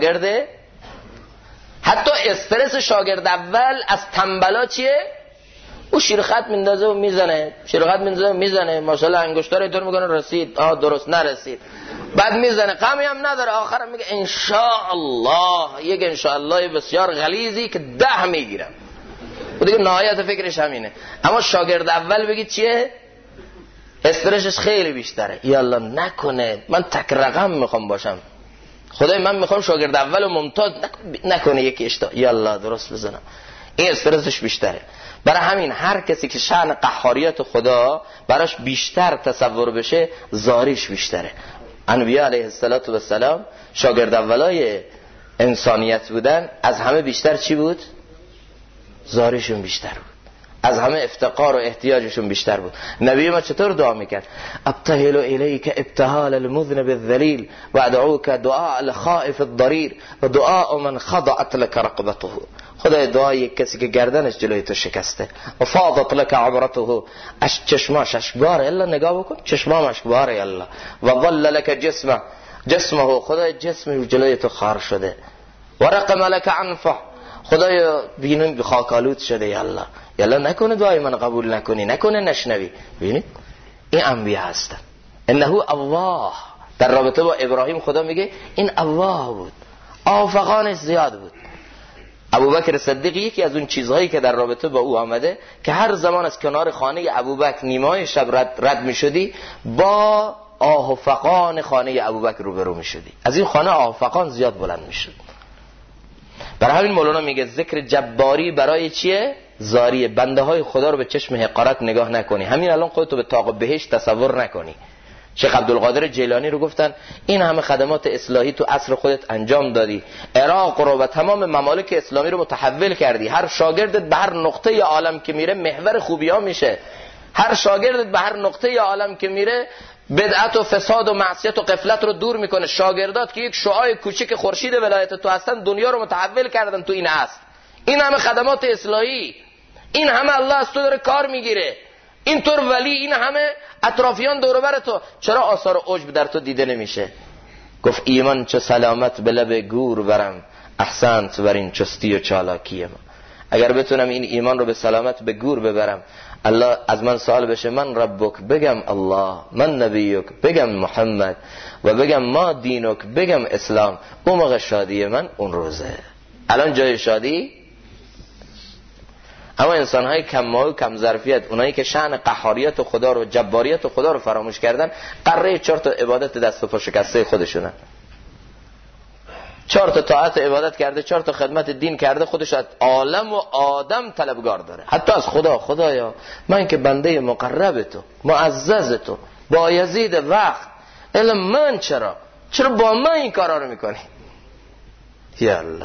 حتی استرس شاگرد اول از تنبلا چیه؟ او شیرخط میندازه و میزنه، ماشاءالله انگشتار اینطور میکنه رسید، درست نرسید، بعد میزنه، غمی هم نداره، آخرم میگه انشاءالله، یک انشاءالله بسیار غلیظی که 10 میگیرم. و دیگه نهایت فکرش همینه. اما شاگرد اول بگید چیه؟ استرسش خیلی بیشتره. یالله نکنه من تک رقم میخوام باشم، خدای من میخوام شاگرد اول و ممتاز نکنه یکی اشتباه، یالله درست بزنم. این استرسش بیشتره. برای همین هر کسی که شأن قهاریت خدا براش بیشتر تصور بشه، زاریش بیشتره. انبیاء علیه السلام شاگرد اولای انسانیت بودن، از همه بیشتر چی بود؟ زاریشون بیشتر بود. از همه افتقار و احتیاجشون بیشتر بود. نبی ما چطور دعا میکرد؟ ابتهل الیک ابتهال المذنب الذلیل و ادعوک دعاء الخائف الضریر و دعاء من خضعت لك رقبته. خدای دعای یک کسی که گردنش جلوی تو شکسته و فاضت لك عبرته، چشماش اشکباره، الا نگاه بکن چشمام اشکباره الله، و ظل لك جسمه، خدای جسمش جلوی تو خار شده، و رقم لك عنفه، خدای بینون خاکالود شده الله، یلا نکنه دعای من قبول نکنی، نکنه نشنوی. ببینید این انبیا هستن. انه الله. در رابطه با ابراهیم خدا میگه این الله بود، آفاقانش زیاد بود. ابوبکر صدیق یکی از اون چیزهایی که در رابطه با او آمده که هر زمان از کنار خانه ابوبکر نیمای شب رد میشدی با آفاقان خانه ابوبکر روبرو میشدی. از این خانه آفاقان زیاد بلند میشد. برای همین مولانا میگه ذکر جباری برای چیه؟ زاریه. بنده های خدا رو به چشم حقارت نگاه نکنی. همین الان خودتو به طاق بهشت تصور نکنی. شیخ عبدالقادر جیلانی رو گفتن این همه خدمات اصلاحی تو عصر خودت انجام دادی، عراق رو و تمام ممالک اسلامی رو متحول کردی، هر شاگردت به هر نقطه عالم که میره محور خوبی ها میشه، هر شاگردت به هر نقطه عالم که میره بدعت و فساد و معصیت و غفلت رو دور میکنه. شاگردات که یک شعاع کوچیک خورشید ولایت تو هستن دنیا رو متحول کردن تو این عصر. این همه خدمات اصلاحی، این همه الله از تو داره کار میگیره، اینطور ولی، این همه اطرافیان دور و بر تو، چرا آثار عجب در تو دیده نمیشه؟ گفت ایمان چه سلامت به لب گور برم، احسنت بر این چستی و چالاکی ما. اگر بتونم این ایمان رو به سلامت به گور ببرم، الله از من سوال بشه من ربک، بگم الله، من نبیک، بگم محمد، و بگم ما دینک، بگم اسلام، اون موقع شادی من اون روزه. الان جای شادی. اما انسان‌های کم مایه و کم ظرفیت، اونایی که شأن قهاریت خدا رو، جباریت خدا رو فراموش کردن، قره 4 تا عبادت دست و پا شکسته خودشونن. 4 تا طاعت عبادت کرده، 4 تا خدمت دین کرده، خودش از عالم و آدم طلبگار داره، حتی از خدا. خدایا من که بنده مقرب تو، معزز تو، با یزید وقت، الا من چرا با من این کارا رو میکنی؟ یا الله،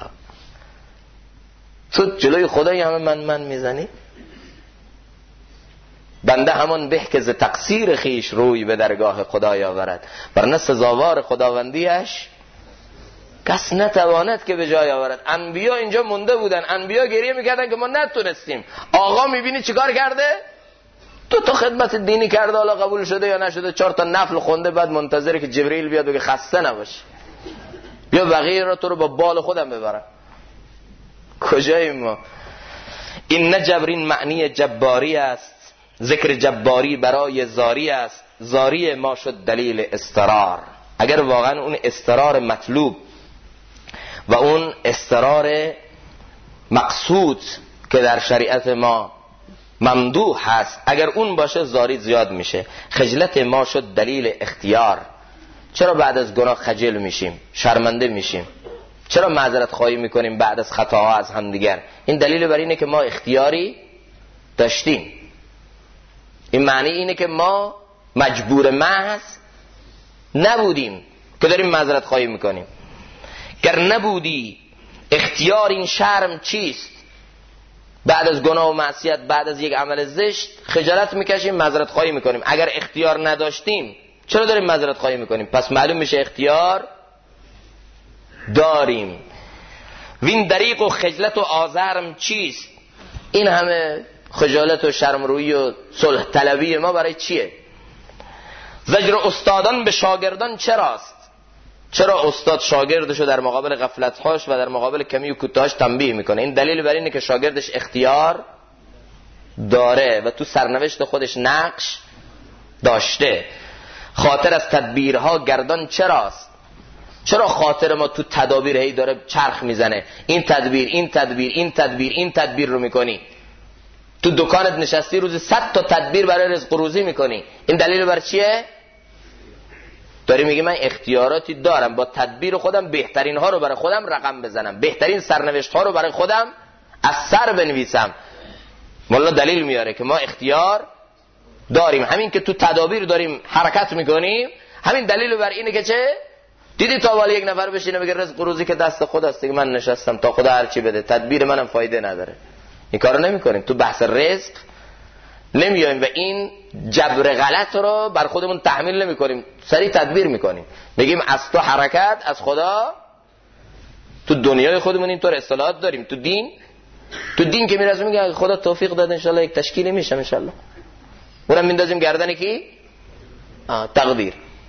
تو جلوی خدای همه من میزنی؟ بنده همان به که ز تقصیر خیش روی به درگاه خدای آورد، ورنه سزاوار خداوندیش کس نتواند که به جای آورد. انبیا اینجا مونده بودن، انبیا گریه میکردن که ما نتونستیم. آقا میبینی چیکار کرده؟ 2 تا خدمت دینی کرده، حالا قبول شده یا نشده، 4 تا نفل خونده، بعد منتظره که جبرئیل بیاد بگه خسته نباش، بیا بقیه رو تو رو با بال خودم ببرم. کجاییم ما؟ این نه جبرین معنی جباری است، ذکر جباری برای زاری است، زاری ما شد دلیل استرار. اگر واقعا اون استرار مطلوب و اون استرار مقصود که در شریعت ما ممدوح هست، اگر اون باشه زاری زیاد میشه. خجلت ما شد دلیل اختیار. چرا بعد از گناه خجل میشیم، شرمنده میشیم؟ چرا معذرت خواهی میکنیم بعد از خطاها از هم دیگر؟ این دلیل بر اینه که ما اختیاری داشتیم. این معنی اینه که ما مجبور محض نبودیم که داریم معذرت خواهی میکنیم. گر نبودی اختیار این شرم چیست؟ بعد از گناه و معصیت، بعد از یک عمل زشت خجالت میکشیم، معذرت خواهی میکنیم. اگر اختیار نداشتیم چرا داریم معذرت خواهی میکنیم؟ پس معلوم میشه اختیار داریم. وین دریق و خجلت و آزرم چیست؟ این همه خجالت و شرمرویی و صلح طلبی ما برای چیه؟ زجر استادان به شاگردان چراست؟ چرا استاد شاگردشو در مقابل غفلت‌هاش و در مقابل کمی و کوتاهاش تنبیه میکنه؟ این دلیل بر اینه که شاگردش اختیار داره و تو سرنوشت خودش نقش داشته. خاطر از تدبیرها گردان چراست؟ چرا خاطر ما تو تدابیر هی داره چرخ میزنه؟ این تدبیر، این تدبیر، این تدبیر، این تدبیر رو میکنی. تو دکانت نشستی روزی 100 تا تدبیر برای رزق و روزی میکنی. این دلیل بر چیه؟ داری میگی من اختیاراتی دارم، با تدبیر خودم بهترین ها رو برای خودم رقم بزنم، بهترین سرنوشت ها رو برای خودم از سر بنویسم. مولا دلیل میاره که ما اختیار داریم. همین که تو تدابیر داریم حرکت میکنیم، همین دلیل بر اینه که چه؟ دیدی تا والا یک نفر بشینه بگه رزق و روزی که دست خداست دیگه، من نشستم تا خدا هر چی بده، تدبیر منم فایده نداره. این کارو نمیکنیم. تو بحث رزق نمیایم و این جبر غلط رو بر خودمون تحمیل نمیکنیم، سریع تدبیر میکنیم، بگیم از تو حرکت، از خدا. تو دنیای خودمون اینطور اصطلاحات داریم. تو دین که میرسیم میگه خدا توفیق داده انشالله یک تشکیلی میشه انشالله، اونم میندازیم گردن کی؟ تقدیر.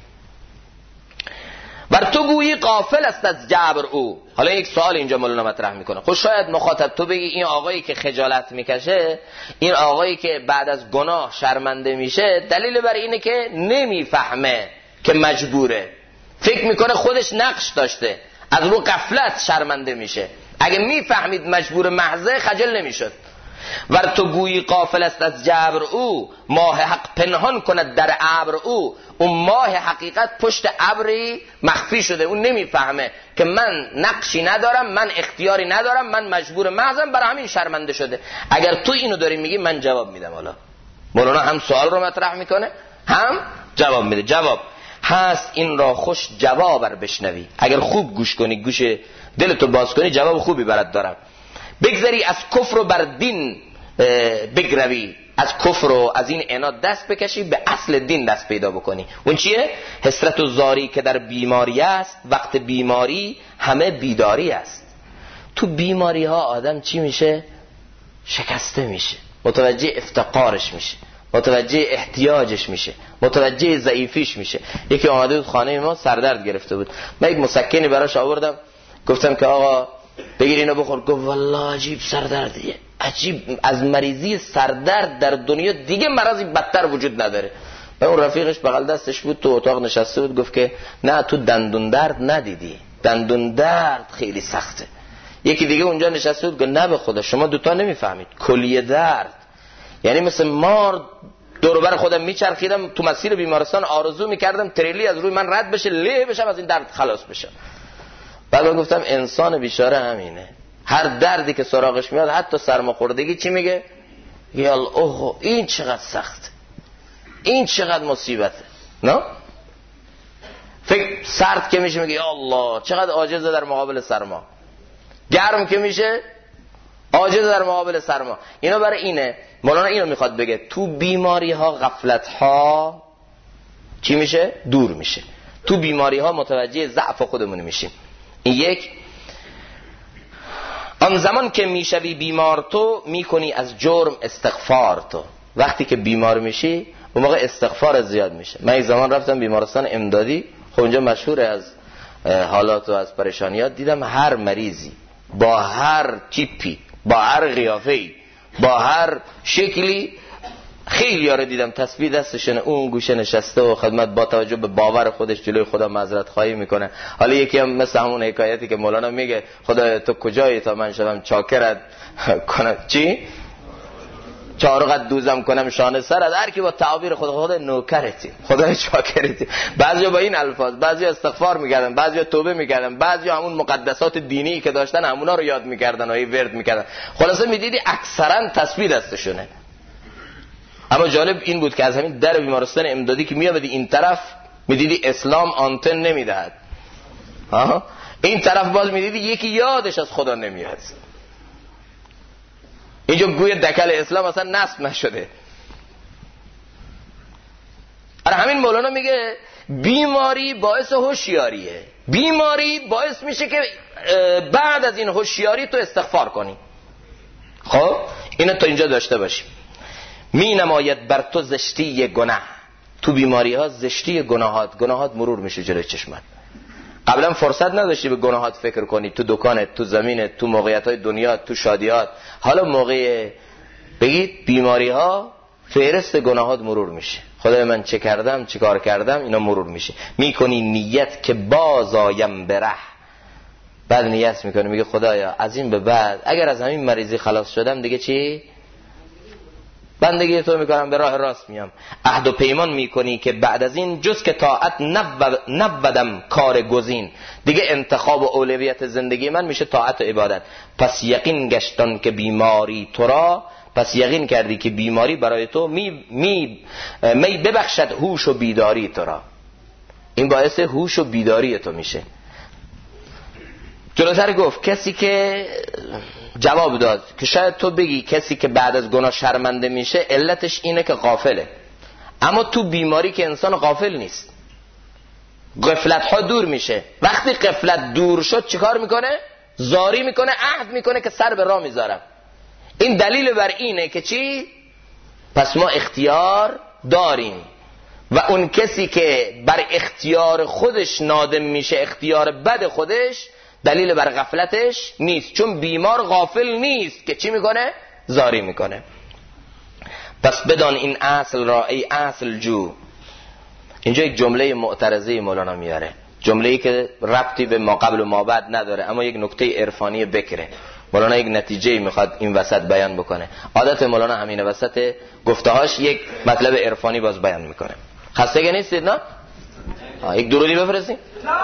بر تو گویی غافل است از جبر او. حالا یک سوال اینجا مولانا مطرح میکنه. خب شاید مخاطب تو بگی این آقایی که خجالت میکشه، این آقایی که بعد از گناه شرمنده میشه، دلیل بر اینه که نمیفهمه که مجبوره، فکر میکنه خودش نقش داشته، از رو غفلت شرمنده میشه. اگه میفهمید مجبور محضه خجل نمیشد. ور تو گویی غافل است از جبر او، ماه حق پنهان کند در ابر او. اون ماه حقیقت پشت ابری مخفی شده، اون نمیفهمه که من نقشی ندارم، من اختیاری ندارم، من مجبور محضم، برای همین شرمنده شده. اگر تو اینو داری میگی من جواب میدم. حالا مولانا هم سوال رو مطرح میکنه هم جواب میده. جواب هست این را خوش جواب بشنوی. اگر خوب گوش کنی، گوش دلتو باز کنی، جواب خوبی برات دارم. بگذری از کفر و بر دین بگروی، از کفر و از این عناد دست بکشی، به اصل دین دست پیدا بکنی. اون چیه؟ حسرت و زاری که در بیماری است، وقت بیماری همه بیداری است. تو بیماری ها آدم چی میشه؟ شکسته میشه، متوجه افتقارش میشه، متوجه احتیاجش میشه، متوجه ضعیفیش میشه. یکی آمده بود خانه ما، سردرد گرفته بود، من یک مسکنی براش آوردم، گفتم که آقا بگیر اینو بخور. گفت والله عجیب سردردیه، عجیب، از مریضی سردرد در دنیا دیگه مرضی بدتر وجود نداره. و اون رفیقش بغل دستش بود، تو اتاق نشسته بود، گفت که نه تو دندون درد ندیدی، دندون درد خیلی سخته. یکی دیگه اونجا نشسته بود، گفت نه به خدا شما دوتا نمیفهمید، کلیه درد یعنی مثل مار دور و بر خودم میچرخیدم تو مسیر بیمارستان، آرزو میکردم تریلی از روی من رد بشه، له بشم، از این درد خلاص بشم. بعد من گفتم انسان بیچاره همینه، هر دردی که سراغش میاد، حتی سرماخوردگی، چی میگه؟ یا اوه این چقدر سخته، این چقدر مصیبته. نه فکر سرد که میشه میگه یا الله چقدر عاجزه در مقابل سرما، گرم که میشه عاجزه در مقابل سرما. اینا برای اینه مولانا اینو میخواد بگه، تو بیماری ها غفلت ها چی میشه؟ دور میشه. تو بیماری ها متوجه ضعف خودمون میشیم. این یک. آن زمان که میشوی بیمار تو، میکنی از جرم استغفار تو. وقتی که بیمار میشی اون موقع استغفار زیاد میشه. من یک زمان رفتم بیمارستان امدادی، خب اونجا مشهور از حالات و از پریشانیات، دیدم هر مریضی با هر تیپی، با هر قیافه‌ای، با هر شکلی، خیلی ها رو دیدم تسبیح دستشونه، اون گوشه نشسته و خدمت با توجه به باور خودش جلوی خدا معذرت خواهی میکنه. حالا یکی هم مثل همون حکایتی که مولانا میگه خدا تو کجایی تا من شدم چاکرت کنم، چی؟ چارقت دوزم کنم شانه سرت. هر کی با تعابیر خدا نوکرتی، خدای چاکرتی. بعضیا با این الفاظ، بعضیا استغفار میکردن، بعضیا توبه میکردن، بعضیا همون مقدسات دینی که داشتن همونا رو یاد میکردن و ورد میکردن. خلاصه میدیدی اکثرا تسبیح دستشونه. اما جالب این بود که از همین در بیمارستان امدادی که میآمدی این طرف، میدیدی اسلام آنتن نمیدهد، این طرف باز میدیدی یکی یادش از خدا نمیاد. اینجا گوی دکل اسلام اصلا نصب نشده. آره همین مولانا میگه بیماری باعث هوشیاریه، بیماری باعث میشه که بعد از این هوشیاری تو استغفار کنی. خب اینو تا اینجا داشته باشیم. می نماید بر تو زشتی گناه. تو بیماری ها زشتی گناهات مرور میشه جلوی چشمت. قبلا فرصت نداشتی به گناهات فکر کنی، تو دکانت، تو زمینت، تو موقعیت های دنیا، تو شادیات. حالا موقع بگید بیماری ها فهرست گناهات مرور میشه. خدای من چه کردم، چه کار کردم، اینا مرور میشه. میکنی نیت که باز آیم بره. بعد نیت میکنی میگه خدایا از این به بعد اگر از همین مریضی خلاص شدم دیگه چی؟ بندگی تو میکنم، به راه راست میام. عهد و پیمان میکنی که بعد از این جز که طاعت نبودم کار گزین. دیگه انتخاب و اولویت زندگی من میشه طاعت و عبادت. پس یقین گشتن که بیماری تو را، پس یقین کردی که بیماری برای تو می ببخشد هوش و بیداری تو را. این باعث هوش و بیداری تو میشه. جلوتر گفت کسی که جواب داد که شاید تو بگی کسی که بعد از گناه شرمنده میشه علتش اینه که غافله، اما تو بیماری که انسان غافل نیست، غفلت ها دور میشه. وقتی غفلت دور شد چیکار میکنه؟ زاری میکنه، عهد میکنه که سر به راه میذارم. این دلیل بر اینه که چی؟ پس ما اختیار داریم و اون کسی که بر اختیار خودش نادم میشه، اختیار بد خودش، دلیل بر غفلتش نیست، چون بیمار غافل نیست که چی میکنه؟ زاری میکنه. پس بدان این اصل را ای اصل جو. اینجا یک جمله معترضه مولانا میاره، جمله‌ای که ربطی به ما قبل و ما بعد نداره، اما یک نکته عرفانی بکره. مولانا یک نتیجه میخواد این وسط بیان بکنه. عادت مولانا همینه، وسط گفتهاش یک مطلب عرفانی باز بیان میکنه. خستگی نیستید نه؟ یک درودی بفرستیم.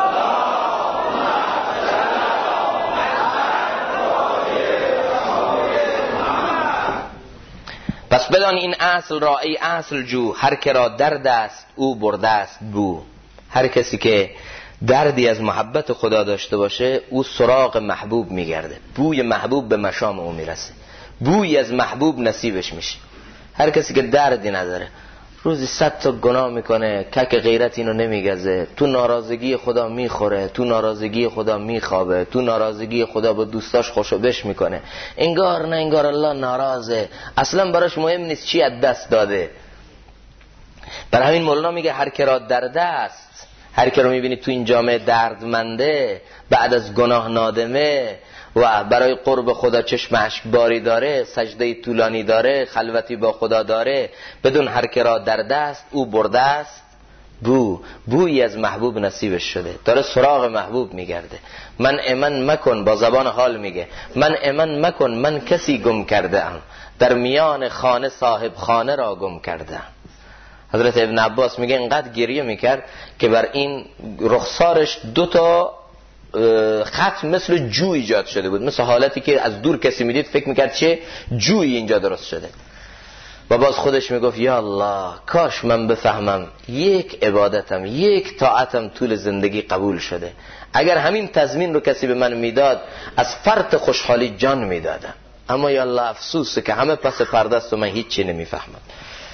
پس بدان این اصل را ای اصل جو، هر که را درد است او برده است بو. هر کسی که دردی از محبت خدا داشته باشه او سراغ محبوب میگرده، بوی محبوب به مشام او میرسه، بوی از محبوب نصیبش میشه. هر کسی که دردی نداره روزی 100 تا گناه میکنه، کک غیرت اینو نمیگزه، تو ناراضگی خدا میخوره، تو ناراضگی خدا میخوابه، تو ناراضگی خدا با دوستاش خوشو بش میکنه، انگار نه انگار الله ناراضه، اصلا براش مهم نیست چی از دست داده. برای همین مولانا میگه هر که را درد است، هر که رو میبینی تو این جامعه دردمنده، بعد از گناه نادمه و برای قرب خدا چشم اشکباری داره، سجده طولانی داره، خلوتی با خدا داره، بدون هر که را درد است او برده است بویی از محبوب نصیبش شده، داره سراغ محبوب میگرده. من امن مکن، با زبان حال میگه من امن مکن، من کسی گم کرده ام، در میان خانه صاحب خانه را گم کرده ام. حضرت ابن عباس میگه اینقدر گریه میکرد که بر این رخسارش 2 تا خط مثل جو ایجاد شده بود، مثل حالتی که از دور کسی میدید فکر میکرد چه جویی اینجا درست شده. و باز خودش میگفت یا الله کاش من بفهمم یک عبادتم، یک طاعتم طول زندگی قبول شده. اگر همین تضمین رو کسی به من میداد از فرط خوشحالی جان میدادم، اما یا الله افسوسه که همه پس پرده است و من هیچی نمیفهمم.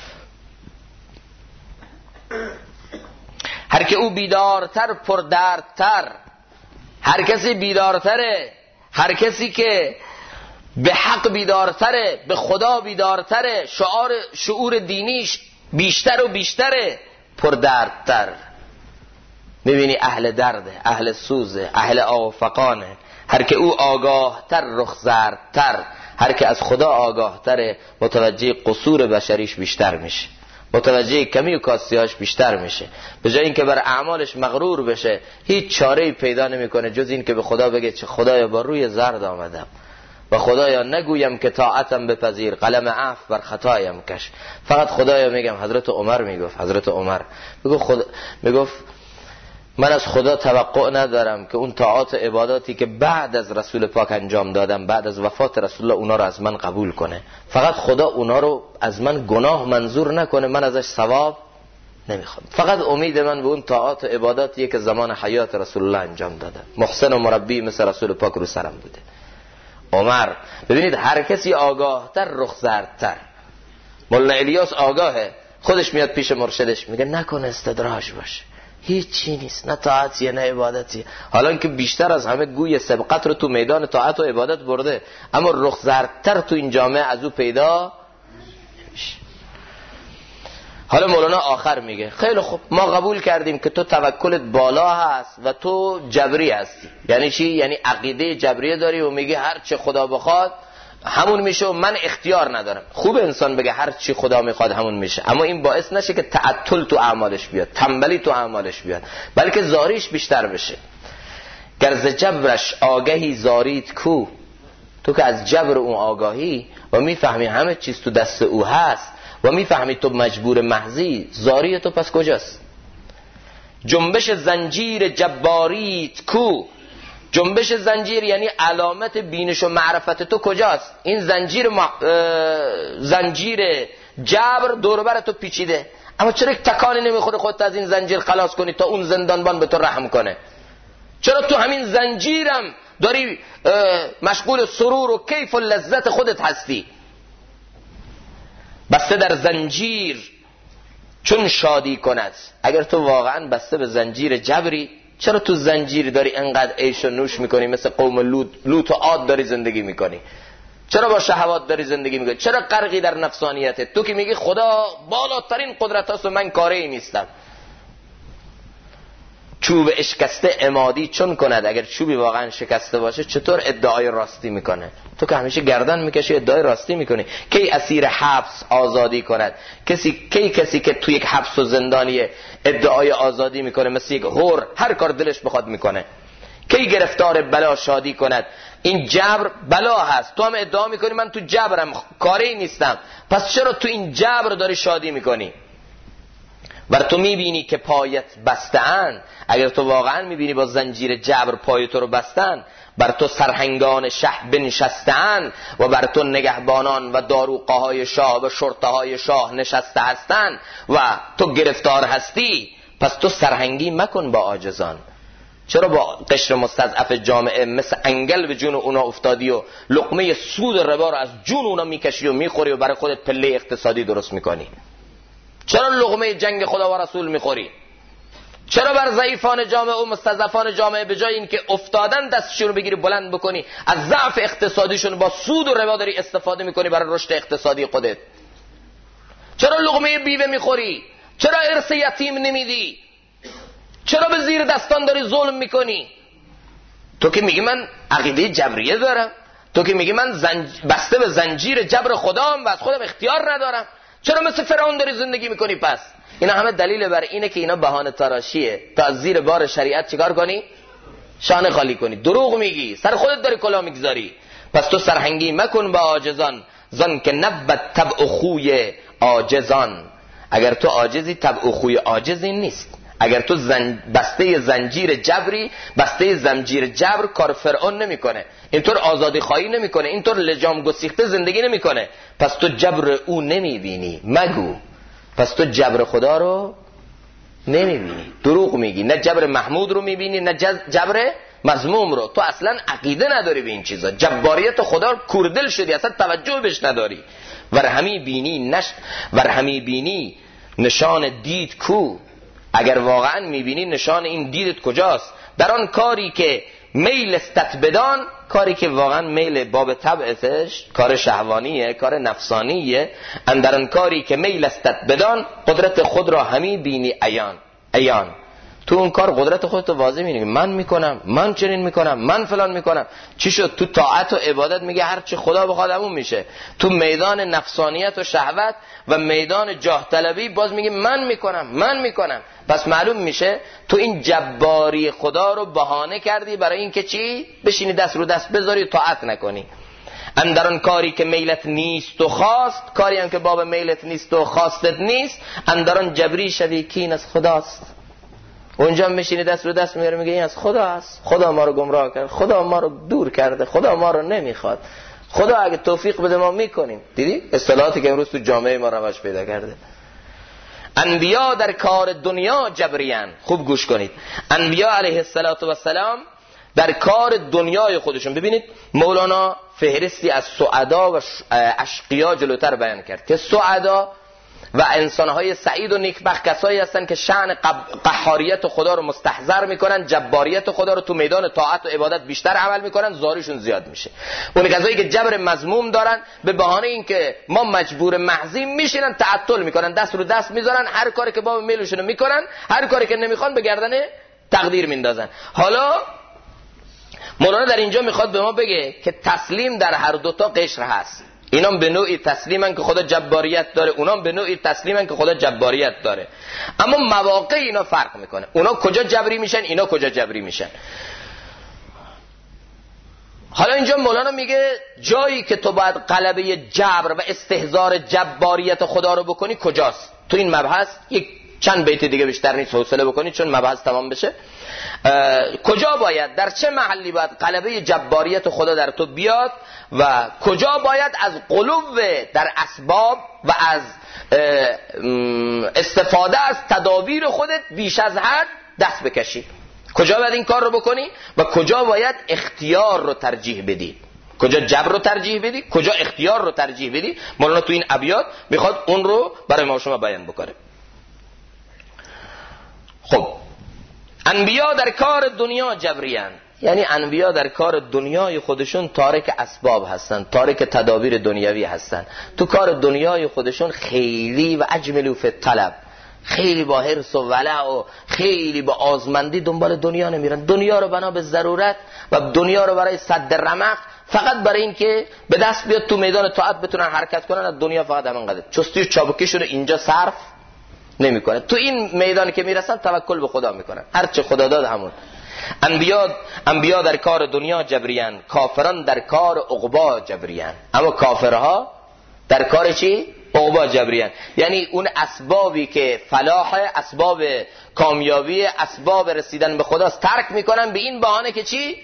هر که او بیدارتر پردردتر، هر کسی بیدارتره، هر کسی که به حق بیدارتره، به خدا بیدارتره، شعور دینیش بیشتر و بیشتره، پردردتر. میبینی اهل درده، اهل سوزه، اهل آفقانه. هر که او آگاهتر رخزردتر، هر که از خدا آگاهتره متوجه قصور بشریش بیشتر میشه، متوجه کمی و کاسیاش بیشتر میشه. به جای اینکه بر اعمالش مغرور بشه هیچ چاره‌ای پیدا نمیکنه جز این که به خدا بگه چه خدایا با روی زرد آمدم و خدایا نگویم که طاعتم بپذیر، قلم عفو بر خطایم کش. فقط خدایا میگم. حضرت عمر میگفت من از خدا توقع ندارم که اون طاعات و عباداتی که بعد از رسول پاک انجام دادم، بعد از وفات رسول الله، اونا رو از من قبول کنه. فقط خدا اونا رو از من گناه منظور نکنه، من ازش ثواب نمیخوام. فقط امید من به اون طاعات و عباداتیه که زمان حیات رسول الله انجام دادم. محسن و مربی مثل رسول پاک رو سرم بوده. عمر. ببینید هر کسی آگاهتر رخزردتر. مولانا الیاس آگاهه، خودش میاد پیش مرشدش میگه نکن استدراج باشه، هیچی نیست، نه طاعتیه نه عبادتیه. حالا که بیشتر از همه گوی سبقت رو تو میدان طاعت و عبادت برده، اما رخزردتر تو این جامعه از او پیدا نمیشه. حالا مولانا آخر میگه خیلی خوب، ما قبول کردیم که تو توکلت بالا هست و تو جبری هستی. یعنی چی؟ یعنی عقیده جبریه داری و میگه هر چه خدا بخواد همون میشه و من اختیار ندارم. خوب انسان بگه هر چی خدا میخواد همون میشه، اما این باعث نشه که تعطل تو اعمالش بیاد، تنبلی تو اعمالش بیاد، بلکه زاریش بیشتر بشه. گر ز جبرش آگهی زارید کو، تو که از جبر اون آگاهی و میفهمی همه چیز تو دست او هست و میفهمی تو مجبور محضی، زاری تو پس کجاست؟ جنبش زنجیر جباریت کو، جنبش زنجیر یعنی علامت بینش و معرفت تو کجاست؟ این زنجیر جبر دور بر تو پیچیده، اما چرا یک تکانی نمیخوره خودت از این زنجیر خلاص کنی تا اون زندانبان به تو رحم کنه؟ چرا تو همین زنجیرم داری مشغول سرور و کیف و لذت خودت هستی. بسته در زنجیر چون شادی کند. اگر تو واقعا بسته به زنجیر جبری، چرا تو زنجیر داری انقدر عیش و نوش میکنی؟ مثل قوم لوط و عاد داری زندگی میکنی؟ چرا با شهوات داری زندگی میکنی؟ چرا غرقی در نفسانیتت؟ تو که میگی خدا بالاترین قدرت هست و من کاری نیستم. چوب اشکسته عمادی چون کند. اگر چوبی واقعا شکسته باشه چطور ادعای راستی میکنه؟ تو که همیشه گردن میکشی ادعای راستی میکنی. کی اسیر حبس آزادی کند؟ کسی که تو یک حبس و زندانیه ادعای آزادی میکنه مثل یک حر هر کار دلش بخواد میکنه؟ کی گرفتار بلا شادی کند؟ این جبر بلا هست، تو هم ادعا میکنی من تو جبرم کاری نیستم، پس چرا تو این جبر داری شادی میکنی؟ ور تو میبینی که پایت بسته‌اند، اگر تو واقعا میبینی با زنجیر جبر پای تو رو بستن، بر تو سرهنگان شه بنشسته‌اند و بر تو نگهبانان و داروغه‌های شاه و شرطه‌های شاه نشسته هستند و تو گرفتار هستی، پس تو سرهنگی مکن با عاجزان. چرا با قشر مستضعف جامعه مثل انگل به جون اونا افتادی و لقمه سود ربا رو از جون اونا میکشی و میخوری و برای خودت پله اقتصادی درست میکنی؟ چرا لقمه جنگ خدا و رسول میخوری؟ چرا بر ضعیفان جامعه و مستضعفان جامعه به جای اینکه افتادن دستشون رو بگیری بلند بکنی، از ضعف اقتصادیشون با سود و ربا داری استفاده میکنی برای رشد اقتصادی خودت؟ چرا لقمه بیوه میخوری؟ چرا ارث یتیم نمیدی؟ چرا به زیر دستان داری ظلم میکنی؟ تو که میگی من عقیده جبریه دارم، تو که میگی من بسته به زنجیر جبر خدام و از خودم اختیار ندارم، چرا مثل فرعون داری زندگی میکنی؟ پس اینا همه دلیل بر اینه که اینا بهانه تراشیه تا از زیر بار شریعت چیکار کنی؟ شانه خالی کنی. دروغ میگی، سر خودت داری کلاه میگذاری. پس تو سرهنگی مکن با عاجزان، زن که نبت طبع خوی عاجزان. اگر تو عاجزی طبع خوی عاجزی نیست. اگر تو بسته زنجیر جبری، بسته زنجیر جبر کار فرعون نمیکنه، اینطور آزادی خواهی نمیکنه، اینطور لجام گسیخته زندگی نمیکنه، پس تو جبر او نمیبینی. مگو پس تو جبر خدا رو نمیبینی، دروغ میگی. نه جبر محمود رو میبینی نه جبر مذموم رو. تو اصلا عقیده نداری به این چیزا، جباریت خدا کوردل شدی، اصلا توجه بهش نداری. ور همی بینی نشان دید کو. اگر واقعا میبینی نشان این دیدت کجاست؟ در آن کاری که میل استت بدان، کاری که واقعا میل باب طبعتش کار شهوانیه، کار نفسانیه، اندر آن کاری که میل استت بدان قدرت خود را همی بینی عیان. تو اون کار قدرت خودت واضح می‌بینی. من میکنم، من چنین میکنم، من فلان میکنم. چی شد؟ تو طاعت و عبادت میگه هر چی خدا بخواد همون میشه. تو میدان نفسانیت و شهوت و میدان جاه طلبی باز میگه من میکنم. پس معلوم میشه تو این جباری خدا رو بهانه کردی برای اینکه چی؟ بشینی دست رو دست بذاری و طاعت نکنی. اندران کاری که میلت نیست و خواست، کاری هم که باب میلت نیست و خواستت نیست، اندران جبری شوی کین از خداست. اونجا میشینی دست رو دست میاره میگه این از خدا است، خدا ما رو گمراه کرد، خدا ما رو دور کرده، خدا ما رو نمیخواد، خدا اگه توفیق بده ما میکنیم. دیدی اصطلاحاتی که امروز تو جامعه ما رواج پیدا کرده. انبیا در کار دنیا جبریان. خوب گوش کنید، انبیا علیه السلام در کار دنیای خودشون. ببینید مولانا فهرستی از سعدا و اشقیا جلوتر بیان کرد که سعدا و انسانهای سعید و نیکبخت کسایی هستن که شأن قهاریت خدا رو مستحضر میکنن، جباریت خدا رو تو میدان طاعت و عبادت بیشتر عمل میکنن، زاریشون زیاد میشه. اون کسایی که جبر مذموم دارن به بهانه اینکه ما مجبور محضیم میشینن تعطل میکنن، دست رو دست میذارن، هر کاری که باب میلشون میکنن، هر کاری که نمیخوان به گردن تقدیر میندازن. حالا مولانا در اینجا میخواد به ما بگه که تسلیم در هر دوتا قشر هست. اینام به نوعی تسلیمن که خدا جباریت داره، اونام به نوعی تسلیمن که خدا جباریت داره، اما مواقع اینا فرق میکنه. اونا کجا جبری میشن، اینا کجا جبری میشن. حالا اینجا مولانا میگه جایی که تو باید غلبه جبر و استحضار جباریت خدا رو بکنی کجاست. تو این مبحث یک چند بیت دیگه بیشتر نیست، حوصله بکنی چون مبحث تمام بشه. کجا باید، در چه محلی باید غلبه جباریت خدا در تو بیاد و کجا باید از غلو در اسباب و از استفاده از تدابیر خودت بیش از حد دست بکشی. کجا باید این کار رو بکنی و کجا باید اختیار رو ترجیح بدی، کجا جبر رو ترجیح بدی، کجا اختیار رو ترجیح بدی. مولانا تو این ابیات میخواد اون رو برای ما شما بیان بکنه. خب انبیا در کار دنیا جبریان، یعنی انبیا در کار دنیای خودشون تارک اسباب هستن، تارک تدابیر دنیوی هستن. تو کار دنیای خودشون خیلی و اجملو فی الطلب، خیلی با حرص و ولع و خیلی با آزمندی دنبال دنیا نمیرن. دنیا رو بنا به ضرورت و دنیا رو برای سد رمق، فقط برای این که به دست بیاد تو میدان طاعت بتونن حرکت کنن. از دنیا فقط همینقدر چستی و چابکیشون رو اینجا صرف نمیکنه. تو این میدانی که میرسن توکل به خدا میکنن، هر چه خدا داد همون. انبیا در کار دنیا جبریان، کافران در کار عقبا جبریان. اما کافرها در کار چی؟ عقبا جبریان. یعنی اون اسبابی که فلاح، اسباب کامیابی، اسباب رسیدن به خداست ترک میکنن به این بهانه که چی؟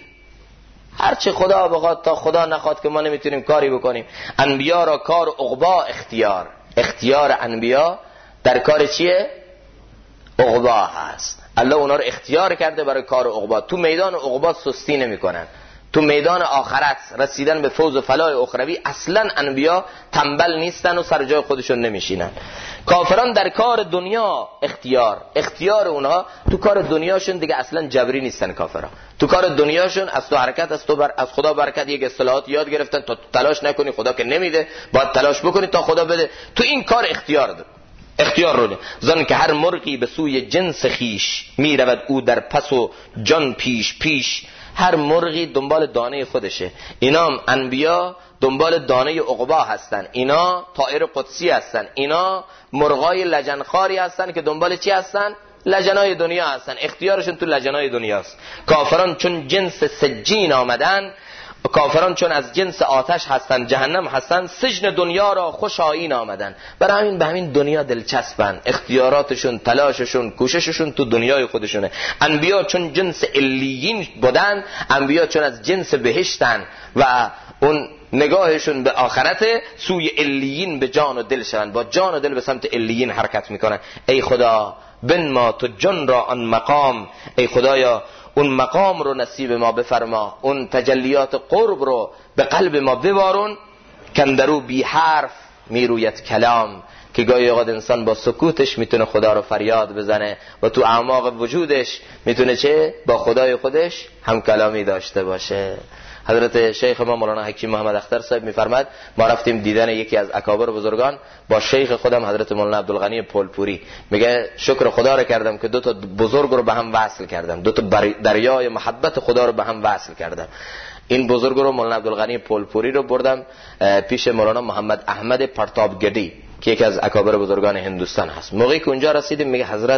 هر چه خدا بخواد تا خدا نخواد که ما نمیتونیم کاری بکنیم. انبیا را کار عقبا اختیار انبیا در کار چیه؟ عقبا هست. الله اونا رو اختیار کرده برای کار عقبا. تو میدان عقبا سستی نمی کنن. تو میدان آخرت رسیدن به فوز و فلاح اخروی اصلا انبیا تنبل نیستن و سر جای خودشون نمیشینن. کافران در کار دنیا اختیار اونها تو کار دنیاشون دیگه اصلا جبری نیستن. کافرها تو کار دنیاشون از تو حرکت، از خدا برکت، یک اصطلاحات یاد گرفتن تا تلاش نکنی خدا که نمیده، باید تلاش بکنی تا خدا بده. تو این کار اختیار رو زن که هر مرغی به سوی جنس خیش می رود او در پس و جان پیش. هر مرغی دنبال دانه خودشه. اینا انبیا دنبال دانه عقبا هستن، اینا طائر قدسی هستن، اینا مرغای لجنخاری هستن که دنبال چی هستن؟ لجنای دنیا هستن. اختیارشون تو لجنای دنیاست. کافران چون جنس سجین آمدن، کافران چون از جنس آتش هستن، جهنم هستن، سجن دنیا را خوش آیین آمدن. برای همین به همین دنیا دلچسبن. اختیاراتشون، تلاششون، کوشششون تو دنیای خودشونه. انبیا چون جنس علیین بودن، انبیا چون از جنس بهشتن و اون نگاهشون به آخرت، سوی علیین به جان و دل شدن، با جان و دل به سمت علیین حرکت میکنن. ای خدا بن ما تو جان را آن مقام، ای خدایا اون مقام رو نصیب ما بفرما، اون تجلیات قرب رو به قلب ما ببارون. کندرو بی حرف میرویت کلام، که گاهی اوقات انسان با سکوتش میتونه خدا رو فریاد بزنه و تو اعماق وجودش میتونه چه؟ با خدای خودش هم کلامی داشته باشه. حضرت شیخ ما مولانا حکیم محمد اختر صاحب میفرماد ما رفتیم دیدن یکی از اکابر بزرگان با شیخ خودم حضرت مولانا عبدالغنی پولپوری. میگه شکر خدا رو کردم که دو تا بزرگ رو به هم وصل کردم، دو تا دریای محبت خدا رو به هم وصل کردم. این بزرگ رو مولانا عبدالغنی پولپوری رو بردم پیش مولانا محمد احمد پرتابگدی که یکی از اکابر بزرگان هندوستان هست. موقعی که اونجا رسیدیم میگه حضرت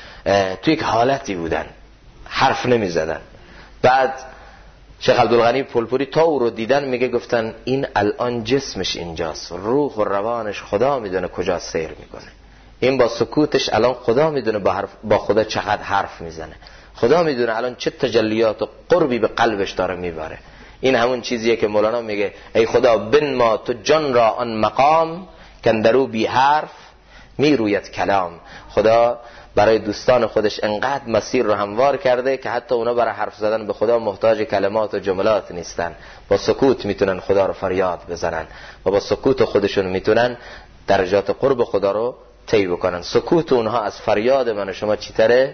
توی یک حالتی بودن، حرف نمیزدن. بعد شیخ عبدالغنی پولپوری تا او رو دیدن میگه گفتن این الان جسمش اینجاست، روح و روانش خدا میدونه کجا سیر میکنه. این با سکوتش الان خدا میدونه با خدا چقدر حرف میزنه، خدا میدونه الان چه تجلیات و قربی به قلبش داره میبره. این همون چیزیه که مولانا میگه ای خدا بن ما تو جان را آن مقام، کندرو بی حرف میرویت کلام. خدا برای دوستان خودش انقدر مسیر رو هموار کرده که حتی اونا برای حرف زدن به خدا محتاج کلمات و جملات نیستن. با سکوت میتونن خدا رو فریاد بزنن و با سکوت خودشون میتونن درجات قرب خدا رو طی بکنن. سکوت اونها از فریاد من و شما چی تره؟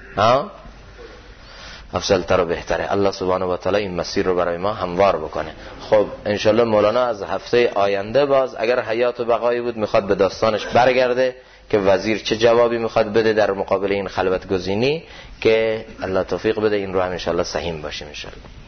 افضلتر و بهتره. الله سبحانه و تعالی این مسیر رو برای ما هموار بکنه. خب انشالله مولانا از هفته آینده باز اگر حیات و بقایی بود میخواد به داستانش برگرده که وزیر چه جوابی میخواد بده در مقابل این خلوت گزینی، که الله توفیق بده این رو هم انشالله سهیم باشیم انشالله.